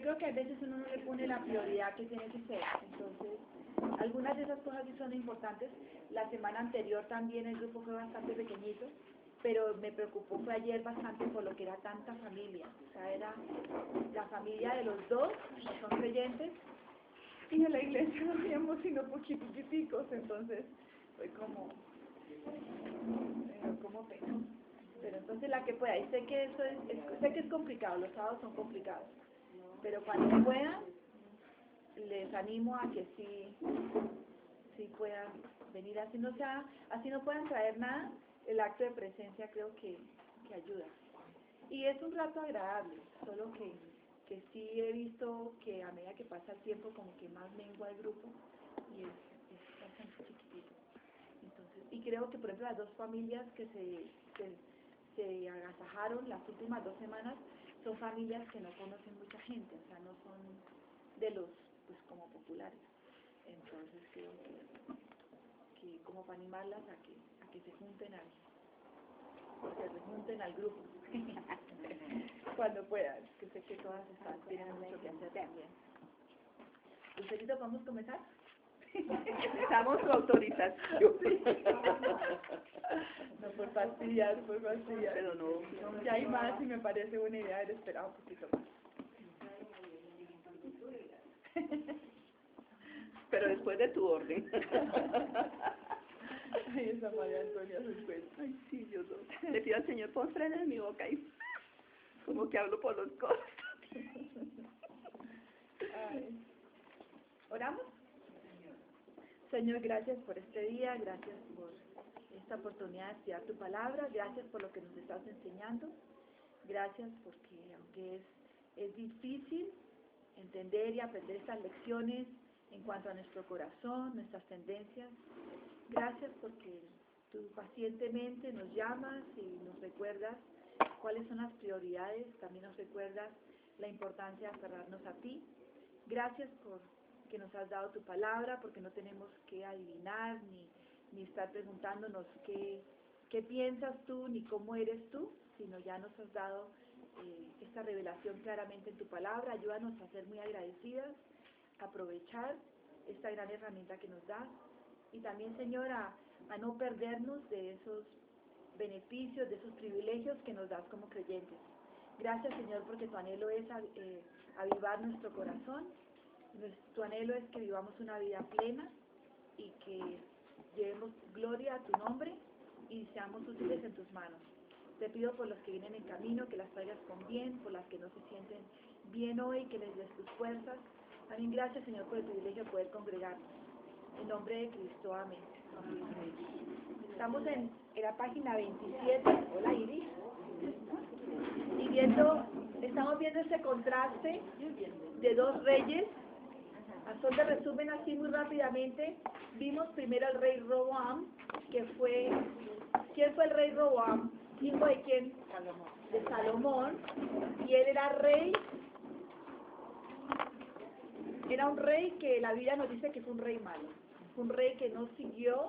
creo que a veces uno no le pone la prioridad que tiene que ser. Entonces, algunas de esas cosas sí son importantes. La semana anterior también el grupo fue bastante pequeñito, pero me preocupó fue ayer bastante por lo que era tanta familia. O sea, era la familia de los dos, que son creyentes, y en la iglesia no habíamos sino poquiticos, entonces fue como pena. Pero entonces la que pueda, y sé que eso sé que es complicado, los sábados son complicados, pero cuando puedan, les animo a que sí puedan venir, así no puedan traer nada, el acto de presencia creo que ayuda. Y es un rato agradable, solo que sí he visto que a medida que pasa el tiempo como que más mengua el grupo y es bastante chiquitito. Entonces, y creo que por ejemplo las dos familias que se agasajaron las últimas 2 semanas son familias que no conocen mucha gente, o sea, no son de los pues como populares. Entonces creo que como para animarlas a que se junten al grupo cuando puedan, que sé que todas tienen mucho que hacer también. Lucerito, ¿vamos a comenzar? Necesitamos su autorización. No, por fastidiar. Pero no. Ya hay más y me parece buena idea haber esperado un poquito más. Pero después de tu orden. Ay, esa María Antonia se encuentra. Ay, sí, yo no. Le pido al Señor, pon freno en mi boca y como que hablo por los codos. Ay. ¿Oramos? Señor, gracias por este día, gracias por esta oportunidad de estudiar tu palabra, gracias por lo que nos estás enseñando, gracias porque aunque es difícil entender y aprender estas lecciones en cuanto a nuestro corazón, nuestras tendencias, gracias porque tú pacientemente nos llamas y nos recuerdas cuáles son las prioridades, también nos recuerdas la importancia de aferrarnos a ti. Gracias por que nos has dado tu palabra, porque no tenemos que adivinar ni estar preguntándonos qué piensas tú ni cómo eres tú, sino ya nos has dado esta revelación claramente en tu palabra. Ayúdanos a ser muy agradecidas, a aprovechar esta gran herramienta que nos das y también, Señor, a no perdernos de esos beneficios, de esos privilegios que nos das como creyentes. Gracias, Señor, porque tu anhelo es avivar nuestro corazón. Tu anhelo es que vivamos una vida plena y que llevemos gloria a tu nombre y seamos útiles en tus manos. Te pido por los que vienen en camino, que las traigas con bien, por las que no se sienten bien hoy, que les des tus fuerzas. También gracias, Señor, por el privilegio de poder congregarnos. En nombre de Cristo, amén. Estamos en la página 27. Hola, Iris. Y estamos viendo ese contraste de 2 reyes. A son de resumen así muy rápidamente, vimos primero al rey Roboam, ¿quién fue el rey Roboam? ¿Hijo de quién? Salomón. De Salomón, y él era un rey que la Biblia nos dice que fue un rey malo, fue un rey que no siguió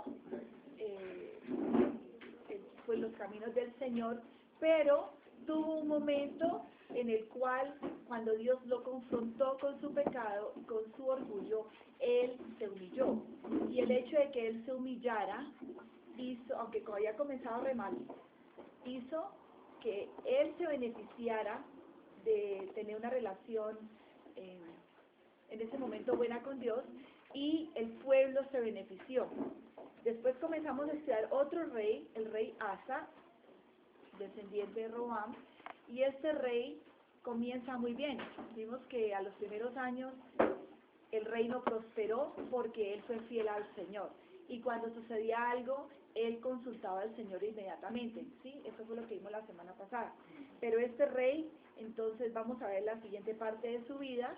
pues los caminos del Señor, pero tuvo un momento en el cual, cuando Dios lo confrontó con su pecado y con su orgullo, él se humilló. Y el hecho de que él se humillara, aunque había comenzado re mal, hizo que él se beneficiara de tener una relación en ese momento buena con Dios, y el pueblo se benefició. Después comenzamos a estudiar otro rey, el rey Asa, descendiente de Roboam, y este rey comienza muy bien. Vimos que a los primeros años el reino prosperó porque él fue fiel al Señor, y cuando sucedía algo, él consultaba al Señor inmediatamente, ¿sí? Eso fue lo que vimos la semana pasada. Pero este rey, entonces vamos a ver la siguiente parte de su vida,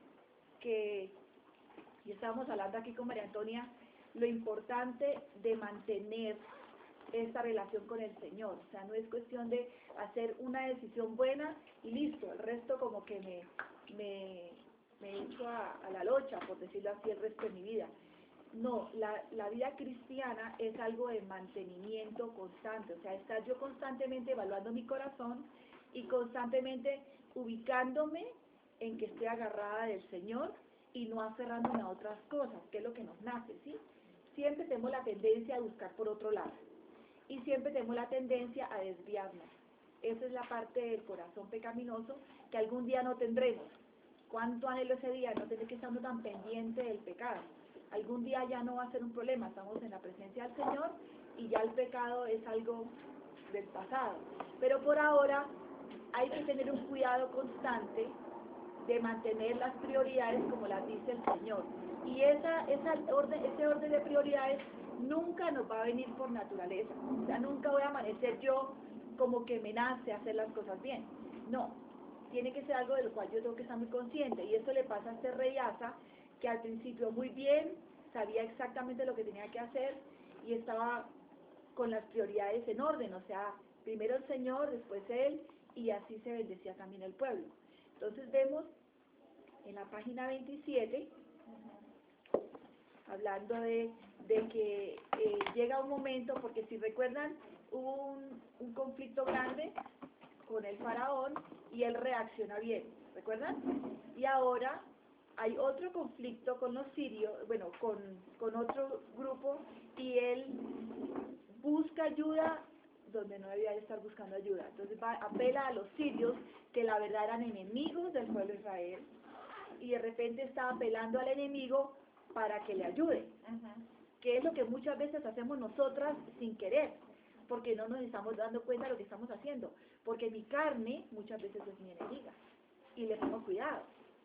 y estábamos hablando aquí con María Antonia, lo importante de mantener esta relación con el Señor. O sea, no es cuestión de hacer una decisión buena y listo, el resto como que me echo a la locha, por decirlo así, el resto de mi vida. No, la vida cristiana es algo de mantenimiento constante, o sea, estar yo constantemente evaluando mi corazón y constantemente ubicándome en que esté agarrada del Señor y no aferrándome a otras cosas, que es lo que nos nace, ¿sí? Siempre tenemos la tendencia a buscar por otro lado y siempre tenemos la tendencia a desviarnos. Esa es la parte del corazón pecaminoso que algún día no tendremos. ¿Cuánto anhelo ese día? No tener que estar uno tan pendiente del pecado. Algún día ya no va a ser un problema, estamos en la presencia del Señor y ya el pecado es algo del pasado. Pero por ahora hay que tener un cuidado constante de mantener las prioridades como las dice el Señor. Y ese orden de prioridades nunca nos va a venir por naturaleza. O sea, nunca voy a amanecer yo como que me nace hacer las cosas bien. No, tiene que ser algo de lo cual yo tengo que estar muy consciente. Y esto le pasa a este rey Asa, que al principio muy bien, sabía exactamente lo que tenía que hacer y estaba con las prioridades en orden. O sea, primero el Señor, después él, y así se bendecía también el pueblo. Entonces vemos en la página 27, hablando de que llega un momento, porque si recuerdan, hubo un conflicto grande con el faraón y él reacciona bien, ¿recuerdan? Y ahora hay otro conflicto con los sirios, bueno, con otro grupo, y él busca ayuda donde no debía estar buscando ayuda. Entonces apela a los sirios, que la verdad eran enemigos del pueblo de Israel, y de repente está apelando al enemigo para que le ayude, que es lo que muchas veces hacemos nosotras sin querer, porque no nos estamos dando cuenta de lo que estamos haciendo, porque mi carne muchas veces es mi enemiga, y le pongo cuidado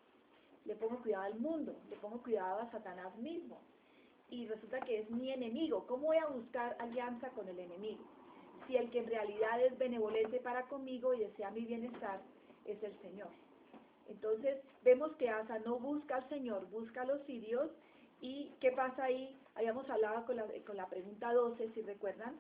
al mundo, le pongo cuidado a Satanás mismo, y resulta que es mi enemigo. ¿Cómo voy a buscar alianza con el enemigo? Si el que en realidad es benevolente para conmigo y desea mi bienestar es el Señor. Entonces vemos que Asa no busca al Señor, busca a los sirios. ¿Y qué pasa ahí? Habíamos hablado con la pregunta 12, si recuerdan.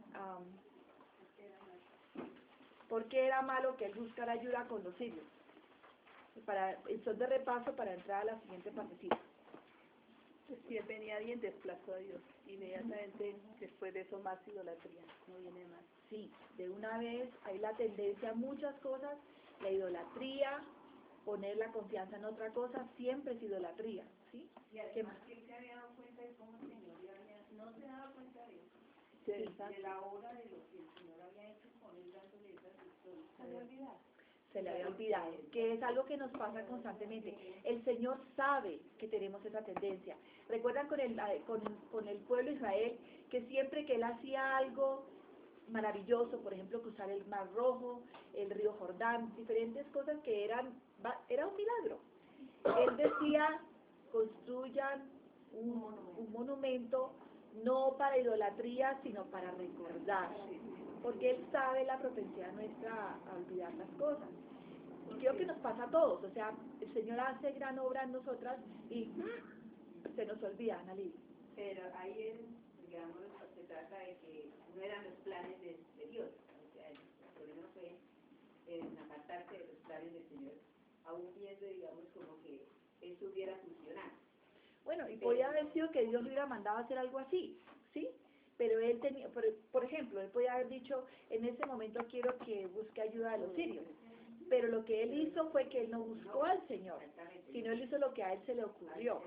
¿Por qué era malo que él buscara ayuda con los sirios? Son de repaso para entrar a la siguiente partecita. Pues si él venía bien, desplazó a Dios. Inmediatamente después de eso más idolatría, no viene más. Sí, de una vez hay la tendencia a muchas cosas, la idolatría, poner la confianza en otra cosa, siempre es idolatría, ¿sí? Y además que él se había dado cuenta de cómo el Señor no se daba cuenta de eso, de la obra de lo que el Señor había hecho con él dándole esas victorias. Se había olvidado. Se le había olvidado, que es algo que nos pasa constantemente. El Señor sabe que tenemos esa tendencia. Recuerdan con el pueblo de Israel, que siempre que él hacía algo maravilloso, por ejemplo, cruzar el Mar Rojo, el río Jordán, diferentes cosas que era un milagro. Él decía, construyan un monumento, no para idolatría, sino para recordar, porque él sabe la propensidad nuestra a olvidar las cosas. Y creo que nos pasa a todos, o sea, el Señor hace gran obra en nosotras y se nos olvida, Ana Lidia. Pero ahí es, digamos, se trata de que no eran los planes de Dios, o sea, el problema fue en apartarse de los planes del Señor, aún viendo, digamos, como que eso hubiera funcionado. Bueno, y podía haber sido que Dios le hubiera mandado a hacer algo así, ¿sí? Pero él tenía, por ejemplo, él podía haber dicho, en ese momento quiero que busque ayuda a los sirios. Pero lo que él hizo fue que él no buscó al Señor, sino él hizo lo que a él se le ocurrió.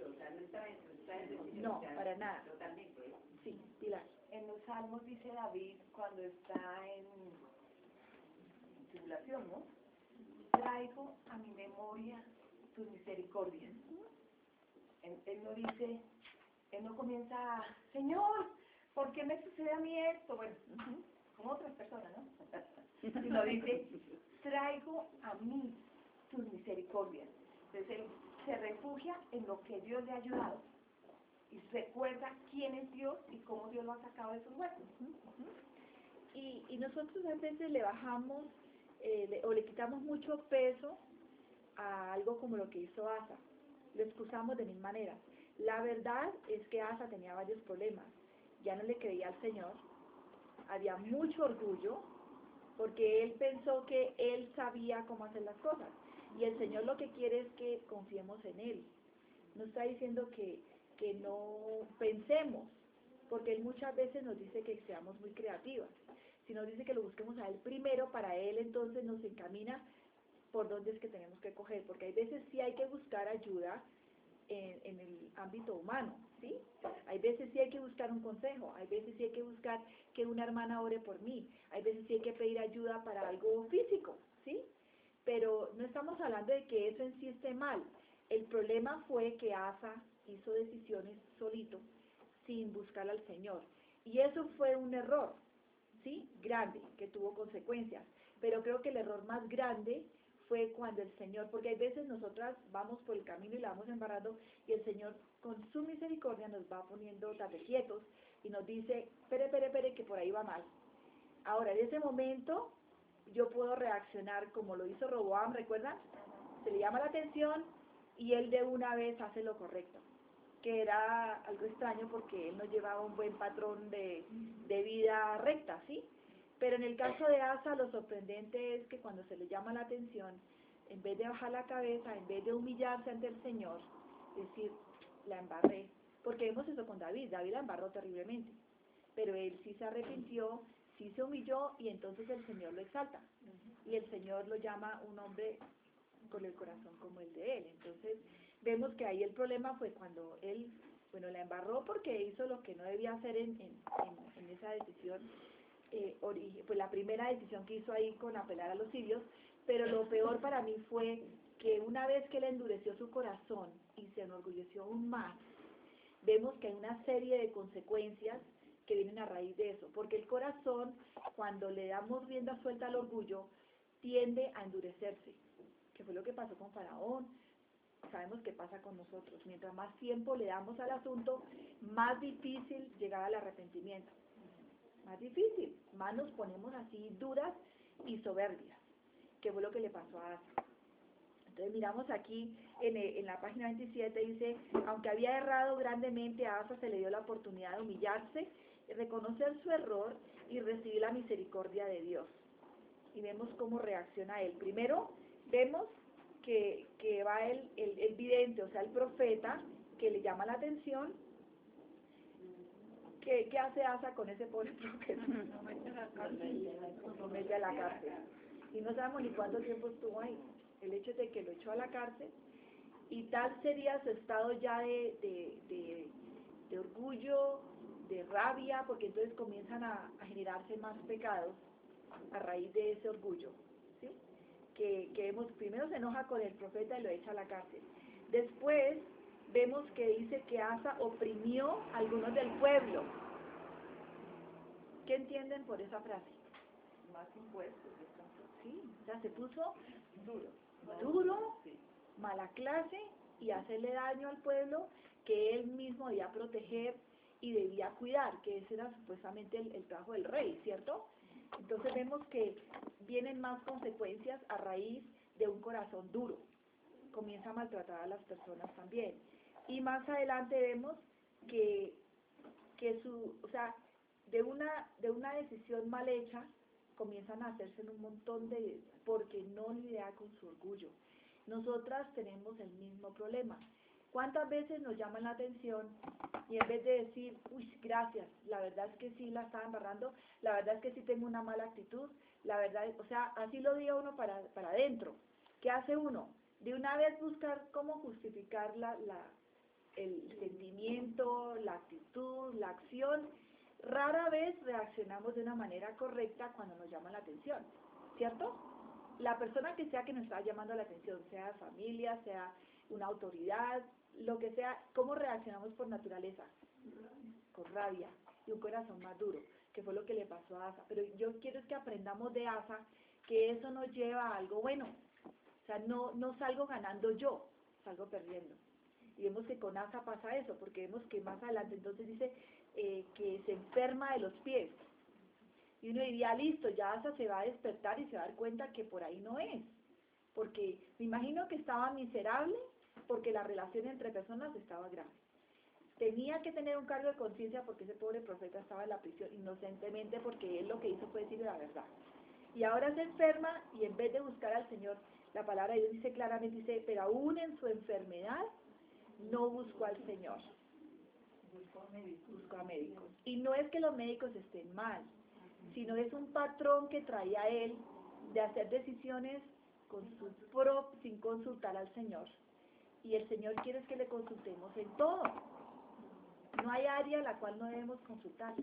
No, para nada. Sí, Pilar. En los Salmos dice David cuando está en tribulación, ¿no? Traigo a mi memoria tus misericordias. Él no dice, él no comienza, Señor, ¿por qué me sucede a mí esto? Bueno, como otras personas, ¿no? Sino dice, traigo a mí tus misericordias. Entonces él se refugia en lo que Dios le ha ayudado y recuerda quién es Dios y cómo Dios lo ha sacado de esos huecos. Y nosotros a veces le bajamos o le quitamos mucho peso a algo como lo que hizo Asa. Lo excusamos de mil maneras. La verdad es que Asa tenía varios problemas. Ya no le creía al Señor, había mucho orgullo, porque él pensó que él sabía cómo hacer las cosas. Y el Señor lo que quiere es que confiemos en Él. No está diciendo que no pensemos, porque Él muchas veces nos dice que seamos muy creativas. Si nos dice que lo busquemos a Él primero, para Él entonces nos encamina por dónde es que tenemos que coger, porque hay veces sí hay que buscar ayuda en el ámbito humano, ¿sí? Hay veces sí hay que buscar un consejo, hay veces sí hay que buscar que una hermana ore por mí, hay veces sí hay que pedir ayuda para algo físico, ¿sí? Pero no estamos hablando de que eso en sí esté mal. El problema fue que Asa hizo decisiones solito, sin buscar al Señor. Y eso fue un error, ¿sí? Grande, que tuvo consecuencias. Pero creo que el error más grande fue cuando el Señor, porque hay veces nosotras vamos por el camino y la vamos embarrando, y el Señor con su misericordia nos va poniendo tate quietos y nos dice, espere, que por ahí va mal. Ahora, en ese momento, yo puedo reaccionar como lo hizo Roboam, ¿recuerdan? Se le llama la atención y él de una vez hace lo correcto, que era algo extraño porque él no llevaba un buen patrón de vida recta, ¿sí? Pero en el caso de Asa, lo sorprendente es que cuando se le llama la atención, en vez de bajar la cabeza, en vez de humillarse ante el Señor, decir, la embarré, porque vemos eso con David la embarró terriblemente, pero él sí se arrepintió, sí se humilló y entonces el Señor lo exalta, y el Señor lo llama un hombre con el corazón como el de él. Entonces vemos que ahí el problema fue cuando él, bueno, la embarró porque hizo lo que no debía hacer en esa decisión, pues la primera decisión que hizo ahí con apelar a los sirios, pero lo peor para mí fue que una vez que él endureció su corazón y se enorgulleció aún más, vemos que hay una serie de consecuencias que vienen a raíz de eso, porque el corazón, cuando le damos rienda suelta al orgullo, tiende a endurecerse, que fue lo que pasó con Faraón. Sabemos qué pasa con nosotros. Mientras más tiempo le damos al asunto, más difícil llegar al arrepentimiento. Más difícil, más nos ponemos así duras y soberbias, que fue lo que le pasó a Asa. Entonces miramos aquí en la página 27, dice, aunque había errado grandemente, a Asa se le dio la oportunidad de humillarse, reconocer su error y recibir la misericordia de Dios. Y vemos cómo reacciona él. Primero, vemos que va el vidente, o sea, el profeta, que le llama la atención. ¿Qué hace Asa con ese pobre profeta? Lo mete a la cárcel. Y no sabemos ni cuánto tiempo estuvo ahí. El hecho de que lo echó a la cárcel, y tal sería su estado ya de orgullo, de rabia, porque entonces comienzan a generarse más pecados a raíz de ese orgullo, ¿sí? Que vemos, primero se enoja con el profeta y lo echa a la cárcel. Después vemos que dice que Asa oprimió a algunos del pueblo. ¿Qué entienden por esa frase? Más impuestos. Sí, o sea, se puso duro, mala clase, y hacerle daño al pueblo que él mismo debía proteger y debía cuidar, que ese era supuestamente el trabajo del rey, ¿cierto? Entonces vemos que vienen más consecuencias a raíz de un corazón duro. Comienza a maltratar a las personas también. Y más adelante vemos que o sea, de una decisión mal hecha, comienzan a hacerse un montón porque no lidia con su orgullo. Nosotras tenemos el mismo problema. ¿Cuántas veces nos llaman la atención y en vez de decir, uy, gracias, la verdad es que sí la estaba embarrando, la verdad es que sí tengo una mala actitud, la verdad, o sea, así lo diga uno para adentro. ¿Qué hace uno? De una vez buscar cómo justificar el sentimiento, la actitud, la acción. Rara vez reaccionamos de una manera correcta cuando nos llaman la atención, ¿cierto? La persona que sea que nos está llamando la atención, sea familia, sea una autoridad, lo que sea, ¿cómo reaccionamos por naturaleza? Con rabia y un corazón más duro, que fue lo que le pasó a Asa. Pero yo quiero que aprendamos de Asa que eso nos lleva a algo bueno. O sea, no salgo ganando yo, salgo perdiendo. Y vemos que con Asa pasa eso, porque vemos que más adelante entonces dice que se enferma de los pies. Y uno diría, listo, ya Asa se va a despertar y se va a dar cuenta que por ahí no es. Porque me imagino que estaba miserable porque la relación entre personas estaba grave. Tenía que tener un cargo de conciencia porque ese pobre profeta estaba en la prisión inocentemente porque él lo que hizo fue decirle la verdad. Y ahora se enferma y en vez de buscar al Señor, la palabra de Dios dice claramente, dice, pero aún en su enfermedad no buscó al Señor. Buscó a médicos. Y no es que los médicos estén mal, sino es un patrón que traía él de hacer decisiones sin consultar al Señor. Y el Señor quiere que le consultemos en todo. No hay área en la cual no debemos consultarle.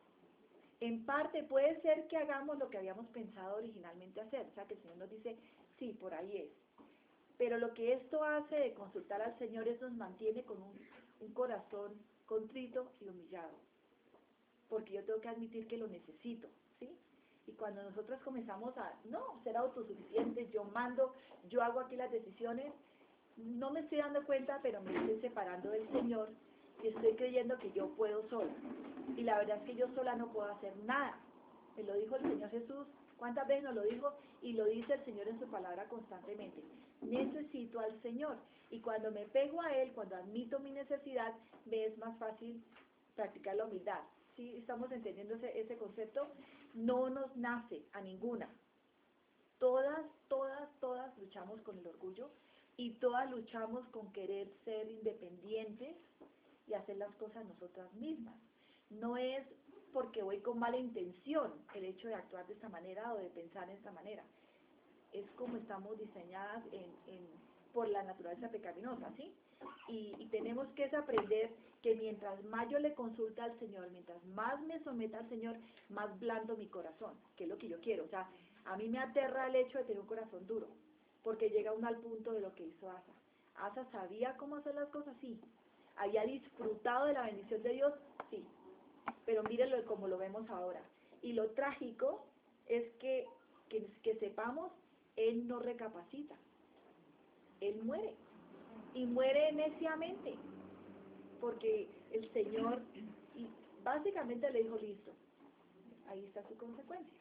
En parte puede ser que hagamos lo que habíamos pensado originalmente hacer, o sea que el Señor nos dice, sí, por ahí es. Pero lo que esto hace de consultar al Señor es nos mantiene con un corazón contrito y humillado, porque yo tengo que admitir que lo necesito, ¿sí? Y cuando nosotros comenzamos a, no, ser autosuficientes, yo mando, yo hago aquí las decisiones, no me estoy dando cuenta, pero me estoy separando del Señor y estoy creyendo que yo puedo sola. Y la verdad es que yo sola no puedo hacer nada. Me lo dijo el Señor Jesús, ¿cuántas veces nos lo dijo? Y lo dice el Señor en su palabra constantemente. Necesito al Señor. Y cuando me pego a Él, cuando admito mi necesidad, me es más fácil practicar la humildad. ¿Sí? ¿Estamos entendiendo ese concepto? No nos nace a ninguna. Todas luchamos con el orgullo y todas luchamos con querer ser independientes y hacer las cosas nosotras mismas. No es porque voy con mala intención el hecho de actuar de esta manera o de pensar de esta manera. Es como estamos diseñadas por la naturaleza pecaminosa, ¿sí? Y tenemos que aprender que mientras más yo le consulta al Señor, mientras más me someta al Señor, más blando mi corazón, que es lo que yo quiero. O sea, a mí me aterra el hecho de tener un corazón duro, porque llega uno al punto de lo que hizo Asa. Asa sabía cómo hacer las cosas, sí. Había disfrutado de la bendición de Dios, sí. Pero mírenlo como lo vemos ahora. Y lo trágico es que sepamos, él no recapacita. Él muere. Y muere neciamente. Porque el Señor básicamente le dijo, listo, ahí está su consecuencia.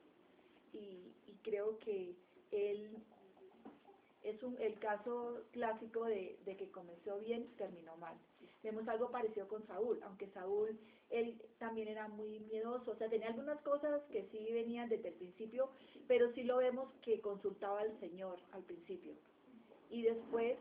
Y creo que él es el caso clásico de que comenzó bien, terminó mal. Vemos algo parecido con Saúl, aunque Saúl, él también era muy miedoso, o sea, tenía algunas cosas que sí venían desde el principio, pero sí lo vemos que consultaba al Señor al principio. Y después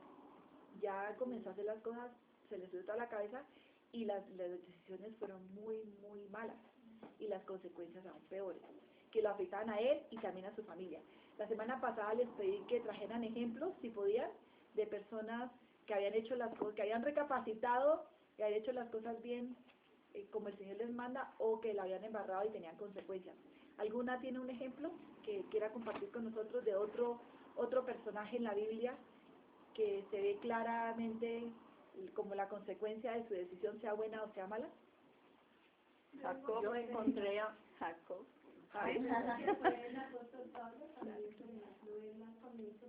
ya comenzó a hacer las cosas, se le subió toda la cabeza y las decisiones fueron muy, muy malas y las consecuencias aún peores, que lo afectaban a él y también a su familia. La semana pasada les pedí que trajeran ejemplos, si podían, de personas que habían hecho las cosas, que habían recapacitado, que habían hecho las cosas bien, como el Señor les manda, o que la habían embarrado y tenían consecuencias. ¿Alguna tiene un ejemplo que quiera compartir con nosotros de otro personaje en la Biblia que se ve claramente como la consecuencia de su decisión, sea buena o sea mala? Jacob, yo encontré a Jacob. Fue el apóstol Pablo, también, por ejemplo, él al comienzo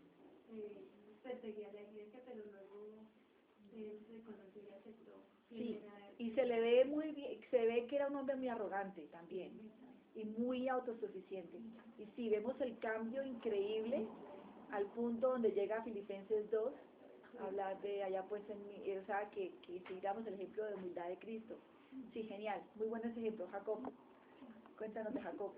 perseguía la iglesia, pero luego él reconoció y aceptó. Sí, y se le ve muy bien, se ve que era un hombre muy arrogante también, y muy autosuficiente. Y sí, vemos el cambio increíble al punto donde llega a Filipenses 2, hablar de allá pues o sea, que sigamos el ejemplo de humildad de Cristo. Sí, genial, muy buen ese ejemplo, Jacob. Cuéntanos de Jacob.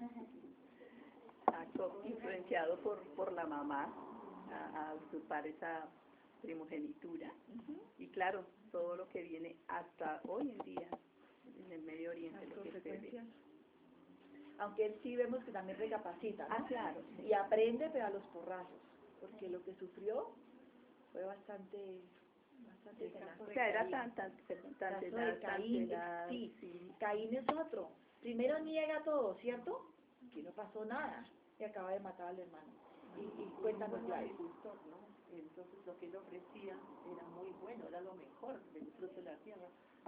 Jacob, influenciado por la mamá, a usurpar esa primogenitura. Y claro, todo lo que viene hasta hoy en día en el Medio Oriente, lo que se ve. Aunque él sí vemos que también recapacita, ¿no? Ah, claro. Sí. Y aprende, pero a los porrazos, porque lo que sufrió fue bastante tenaz. O sea, era tan de Caín, sí, Caín es otro. Primero niega todo, ¿cierto? Que no pasó nada y acaba de matar al hermano. Y cuéntanos, Gladys. ¿no? Entonces lo que él ofrecía era muy bueno, era lo mejor del fruto de la tierra,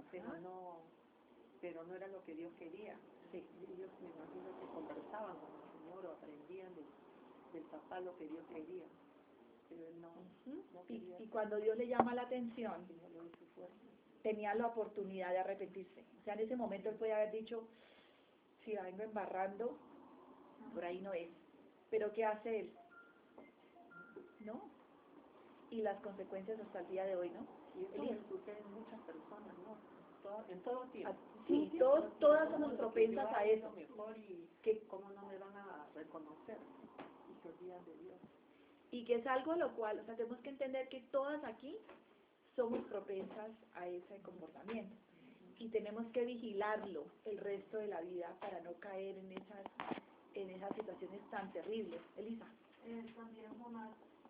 pero no era lo que Dios quería. Sí. Ellos me imagino que conversaban con el Señor o aprendían del papá lo que Dios quería, pero él no quería. Y cuando Dios le llama la atención, tenía la oportunidad de arrepentirse. O sea, en ese momento él podía haber dicho, si la vengo embarrando, por ahí no es. Pero ¿qué hace él? ¿No? Y las consecuencias hasta el día de hoy, ¿no? Y eso sucede en muchas personas, ¿no? En todo tiempo. Sí, todas somos propensas a eso. Mejor y cómo no me van a reconocer y se olvidan de Dios. Y que es algo lo cual, o sea, tenemos que entender que todas aquí somos propensas a ese comportamiento. Y tenemos que vigilarlo el resto de la vida para no caer en esas situaciones tan terribles. Elisa. también Jonás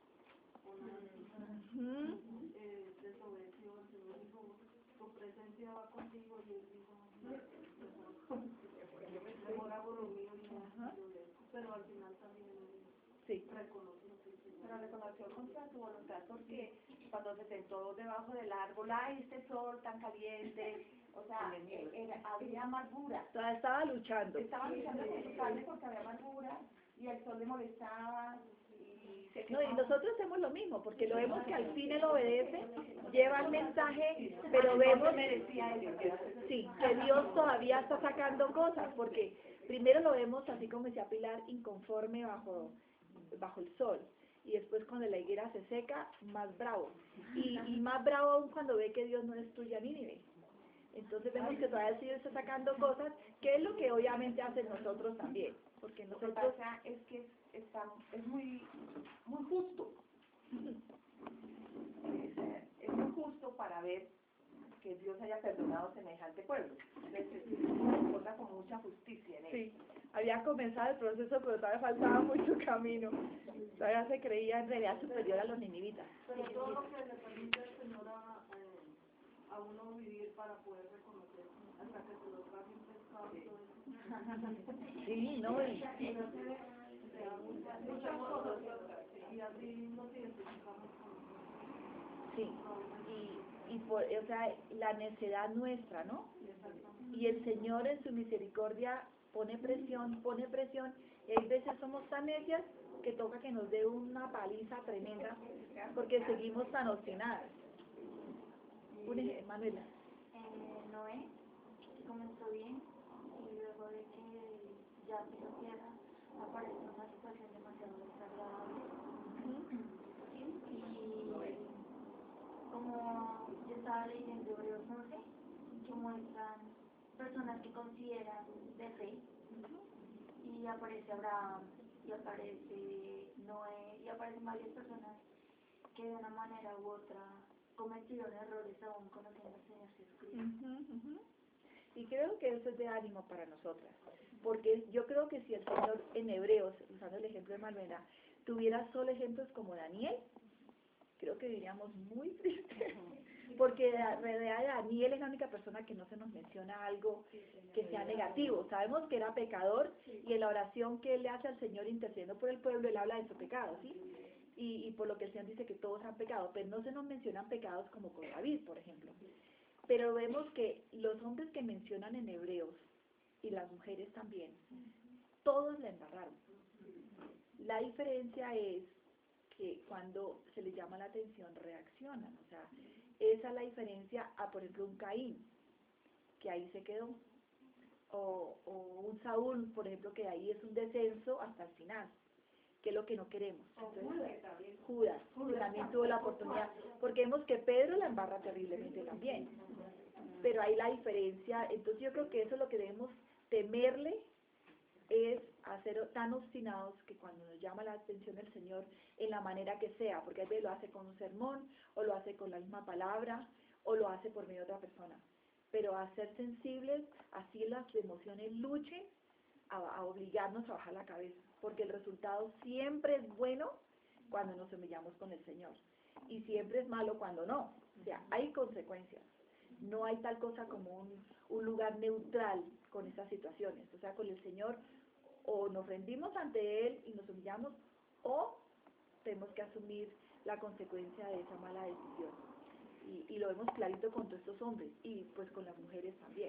Ujú. desobedeció al Señor, dijo, tu presencia va contigo, y él dijo, mejor hago lo mío y no Ajá. lo de él. Pero al final también Sí. reconoció que el Señor. Pero reconoció contra su voluntad porque cuando se sentó debajo del árbol, ay, este sol tan caliente, o sea, había amargura. Todavía estaba luchando. Estaba luchando con su carne porque había amargura y el sol le molestaba y se No, y quemaba. nosotros hacemos lo mismo, porque lo vemos que al fin él obedece, lleva el mensaje, pero vemos sí, que Dios todavía está sacando cosas, porque primero lo vemos, así como decía Pilar, inconforme bajo el sol, y después cuando la higuera se seca, más bravo, y más bravo aún cuando ve que Dios no destruye a Nínive. Entonces vemos que todavía el Señor está sacando cosas, que es lo que obviamente hacen nosotros también, porque Lo que nosotros... pasa es que es muy justo. Es muy justo para ver que Dios haya perdonado semejante pueblo. Entonces, se encuentra con mucha justicia en él. Sí, había comenzado el proceso, pero todavía faltaba mucho camino. Todavía se creía en realidad superior a los ninivitas. Pero todo lo que le permite el Señor a uno vivir para poder reconocer, hasta que se lo trague un pescado y todo eso. Sí, no, y, Muchas cosas, y así nos identificamos con sí, o sea, la necedad nuestra, ¿no? Y el Señor en su misericordia pone presión, y hay veces somos tan necias que toca que nos dé una paliza tremenda, porque seguimos tan obstinadas. Manuela. Noé comenzó bien y luego de que ya pisó tierra aparece una situación demasiado desagradable y como yo estaba leyendo Hebreos 11 que muestran personas que consideran de fe y aparece Abraham y aparece Noé y aparecen varias personas que de una manera u otra cometieron errores aún conociendo al Señor Jesucristo. Y creo que eso es de ánimo para nosotras, porque yo creo que si el Señor en Hebreos, usando el ejemplo de Manuela, tuviera solo ejemplos como Daniel, creo que diríamos muy tristes, porque en realidad Daniel es la única persona que no se nos menciona algo que sea negativo. Sabemos que era pecador y en la oración que él le hace al Señor intercediendo por el pueblo, él habla de su pecado, ¿sí? Y por lo que el Señor dice que todos han pecado, pero no se nos mencionan pecados como con David, por ejemplo. Pero vemos que los hombres que mencionan en Hebreos, y las mujeres también, todos la embarraron. La diferencia es que cuando se les llama la atención reaccionan, o sea, esa es la diferencia a, por ejemplo, un Caín, que ahí se quedó, o un Saúl, por ejemplo, que ahí es un descenso hasta el final, que es lo que no queremos. Entonces, Judas, que también tuvo la oportunidad, porque vemos que Pedro la embarra terriblemente también, pero ahí la diferencia. Entonces yo creo que eso es lo que debemos temerle, es hacer tan obstinados que cuando nos llama la atención el Señor, en la manera que sea, porque a veces lo hace con un sermón, o lo hace con la misma palabra, o lo hace por medio de otra persona, pero a ser sensibles, así las emociones luchen, a obligarnos a bajar la cabeza, porque el resultado siempre es bueno cuando nos humillamos con el Señor, y siempre es malo cuando no. O sea, hay consecuencias, no hay tal cosa como un lugar neutral con esas situaciones. O sea, con el Señor o nos rendimos ante Él y nos humillamos, o tenemos que asumir la consecuencia de esa mala decisión. Y lo vemos clarito con todos estos hombres, y pues con las mujeres también.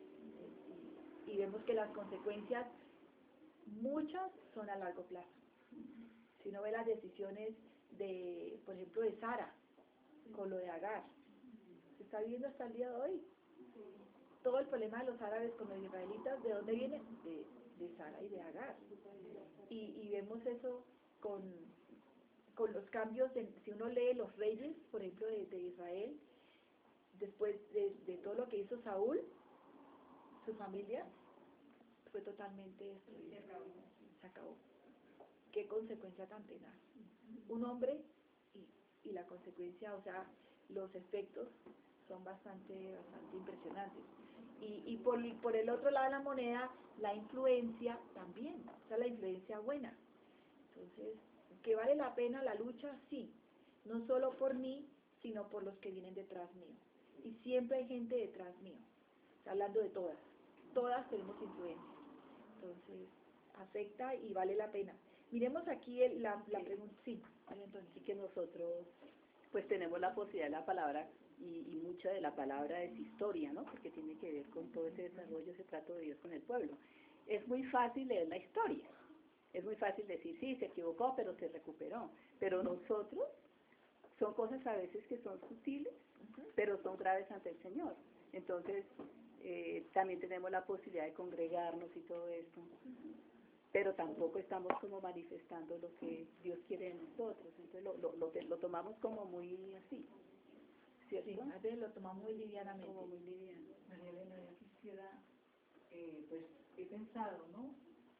Y vemos que las consecuencias, muchas son a largo plazo. Si uno ve las decisiones de, por ejemplo, de Sara, con lo de Agar, se está viendo hasta el día de hoy. Todo el problema de los árabes con los israelitas, ¿de dónde viene? De Sara y de Agar. Y vemos eso con los cambios, si uno lee los reyes, por ejemplo, de Israel, después de todo lo que hizo Saúl, su familia fue totalmente destruida, se acabó. Qué consecuencia tan tenaz. Un hombre y la consecuencia, o sea, los efectos son bastante impresionantes. Y por el otro lado de la moneda, la influencia también, o sea, la influencia buena. Entonces, ¿Que vale la pena la lucha? Sí, no solo por mí, sino por los que vienen detrás mío. Y siempre hay gente detrás mío, hablando de todas tenemos influencia. Entonces, afecta y vale la pena. Miremos aquí la pregunta, sí, entonces. Así que nosotros pues tenemos la posibilidad de la palabra y mucha de la palabra es historia, ¿no? Porque tiene que ver con todo ese desarrollo, ese trato de Dios con el pueblo. Es muy fácil leer la historia, es muy fácil decir, sí, se equivocó, pero se recuperó. Pero nosotros, son cosas a veces que son sutiles, pero son graves ante el Señor. Entonces, también tenemos la posibilidad de congregarnos y todo esto. Pero tampoco estamos como manifestando lo que Dios quiere de nosotros, entonces lo tomamos como muy así, ¿cierto? Sí, a veces lo tomamos muy livianamente. Como muy liviano. María Elena, yo quisiera, pues he pensado, ¿no?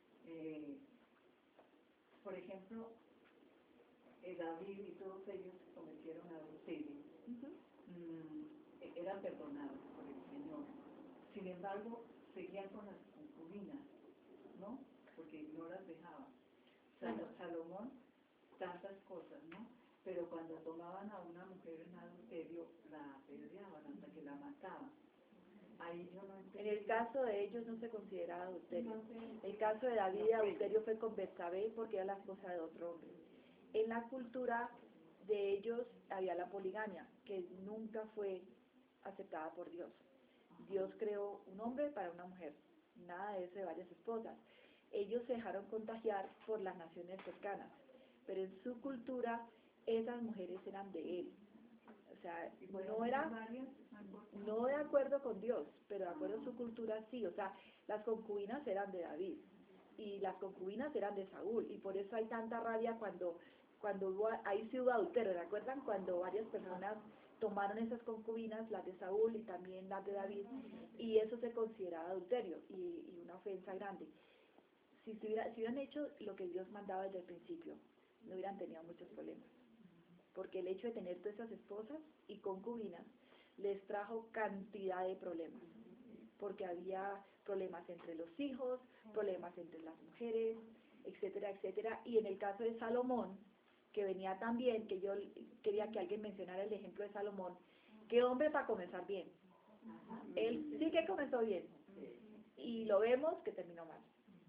Por ejemplo, David y todos ellos cometieron adulterio, eran perdonados por el Señor. Sin embargo, seguían con las concubinas, ¿no? Porque no las dejaba. Salomón, tantas cosas, ¿no? Pero cuando tomaban a una mujer en adulterio, la apedreaban hasta que la mataban. Ahí yo no entendí. En el caso de ellos no se consideraba adulterio. El caso de David, adulterio fue con Betsabé porque era la esposa de otro hombre. En la cultura de ellos había la poligamia, que nunca fue aceptada por Dios. Dios creó un hombre para una mujer, nada de eso de varias esposas. Ellos se dejaron contagiar por las naciones cercanas, pero en su cultura esas mujeres eran de él. O sea, no de acuerdo con Dios, pero de acuerdo a su cultura sí. O sea, las concubinas eran de David y las concubinas eran de Saúl, y por eso hay tanta rabia cuando ahí sí hubo adulterio. ¿Recuerdan cuando varias personas tomaron esas concubinas, las de Saúl y también las de David, y eso se consideraba adulterio y una ofensa grande? Si hubieran hecho lo que Dios mandaba desde el principio, no hubieran tenido muchos problemas. Porque el hecho de tener todas esas esposas y concubinas les trajo cantidad de problemas. Porque había problemas entre los hijos, problemas entre las mujeres, etcétera, etcétera. Y en el caso de Salomón, que venía también, que yo quería que alguien mencionara el ejemplo de Salomón, qué hombre para comenzar bien. Él sí que comenzó bien. Y lo vemos que terminó mal.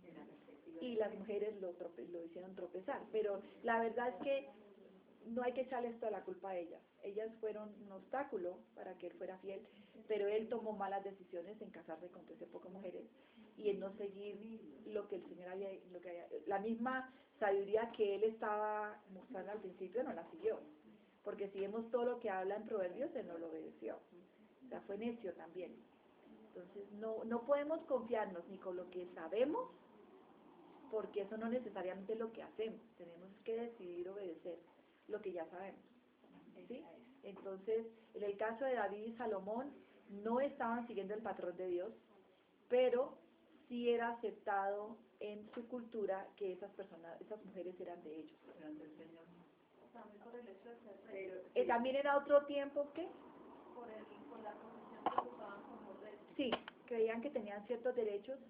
Y las mujeres lo hicieron tropezar, pero la verdad es que no hay que echarle esto a la culpa a ellas. Ellas fueron un obstáculo para que él fuera fiel, pero él tomó malas decisiones en casarse con 13 pocas mujeres y en no seguir lo que el Señor la misma sabiduría que él estaba mostrando al principio no la siguió, porque si vemos todo lo que habla en Proverbios, él no lo obedeció. O sea, fue necio también. Entonces no podemos confiarnos ni con lo que sabemos, porque eso no necesariamente es lo que hacemos. Tenemos que decidir obedecer lo que ya sabemos, ¿sí? Entonces, en el caso de David y Salomón, no estaban siguiendo el patrón de Dios, pero sí era aceptado en su cultura que esas mujeres eran de ellos. También por el hecho de ser También era otro tiempo que por la posición que ocupaban como reyes. sí, creían que tenían ciertos derechos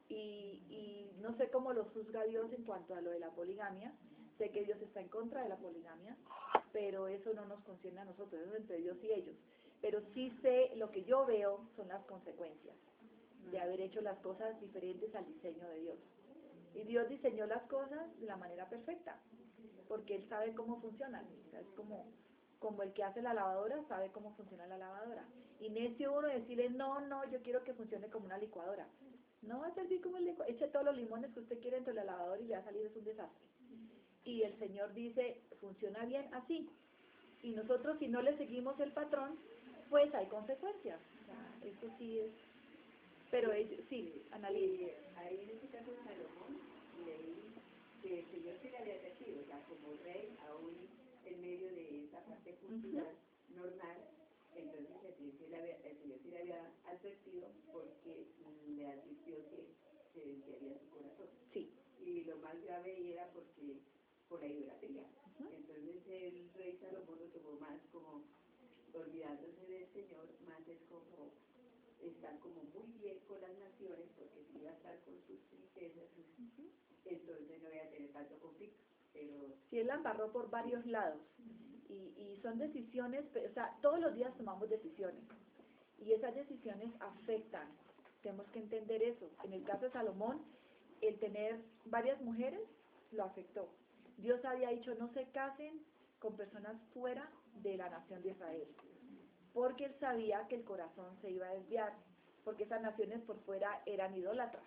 y no sé cómo los juzga Dios en cuanto a lo de la poligamia. Sé que Dios está en contra de la poligamia, pero eso no nos concierne a nosotros, eso es entre Dios y ellos. Pero sí sé, lo que yo veo son las consecuencias de haber hecho las cosas diferentes al diseño de Dios. Y Dios diseñó las cosas de la manera perfecta, porque Él sabe cómo funcionan. O sea, es como el que hace la lavadora sabe cómo funciona la lavadora. Y necio uno decirle, no, yo quiero que funcione como una licuadora. No va a servir como el licuadora. Eche todos los limones que usted quiere dentro de la lavadora y le va a salir es un desastre. Y el Señor dice, funciona bien así. Y nosotros, si no le seguimos el patrón, pues hay consecuencias. O sea, eso sí es. Pero sí, Annalise. Ahí en este caso de Salomón, leí que el Señor se le había advertido, o sea, como rey, aún en medio de esa parte cultural normal, entonces el Señor se le había advertido porque le advirtió que se desviaría su corazón. Sí. Y lo más grave era porque por la idolatría. Entonces el rey Salomón lo tomó más como olvidándose del Señor, más es como estar como muy bien con las naciones, porque si iba a estar con sus princesas, entonces no iba a tener tanto conflicto. pero Sí, él la embarró por varios lados. Y son decisiones, o sea, todos los días tomamos decisiones. Y esas decisiones afectan. Tenemos que entender eso. En el caso de Salomón, el tener varias mujeres lo afectó. Dios había dicho, no se casen con personas fuera de la nación de Israel. Porque él sabía que el corazón se iba a desviar. Porque esas naciones por fuera eran idólatras.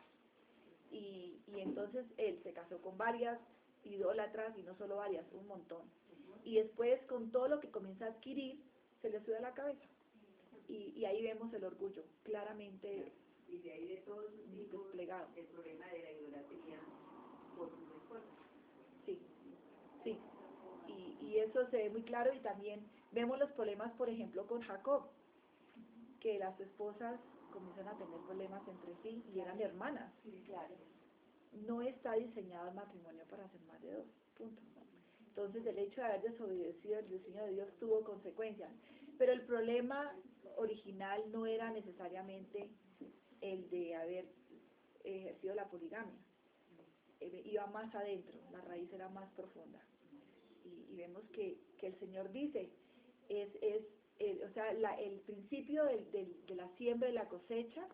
Y entonces él se casó con varias idólatras, y no solo varias, un montón. Y después, con todo lo que comienza a adquirir, se le sube a la cabeza. Y ahí vemos el orgullo, claramente y de ahí de todos sus hijos, desplegado. el problema de la idolatría por sus esposas. Sí, sí. Y eso se ve muy claro, y también vemos los problemas, por ejemplo, con Jacob, que las esposas comienzan a tener problemas entre sí, y eran hermanas. Claro. No está diseñado el matrimonio para ser más de dos, punto. Entonces el hecho de haber desobedecido el diseño de Dios tuvo consecuencias, pero el problema original no era necesariamente el de haber ejercido la poligamia. Iba más adentro, la raíz era más profunda, y vemos que el Señor dice, o sea, el principio de la siembra y la cosecha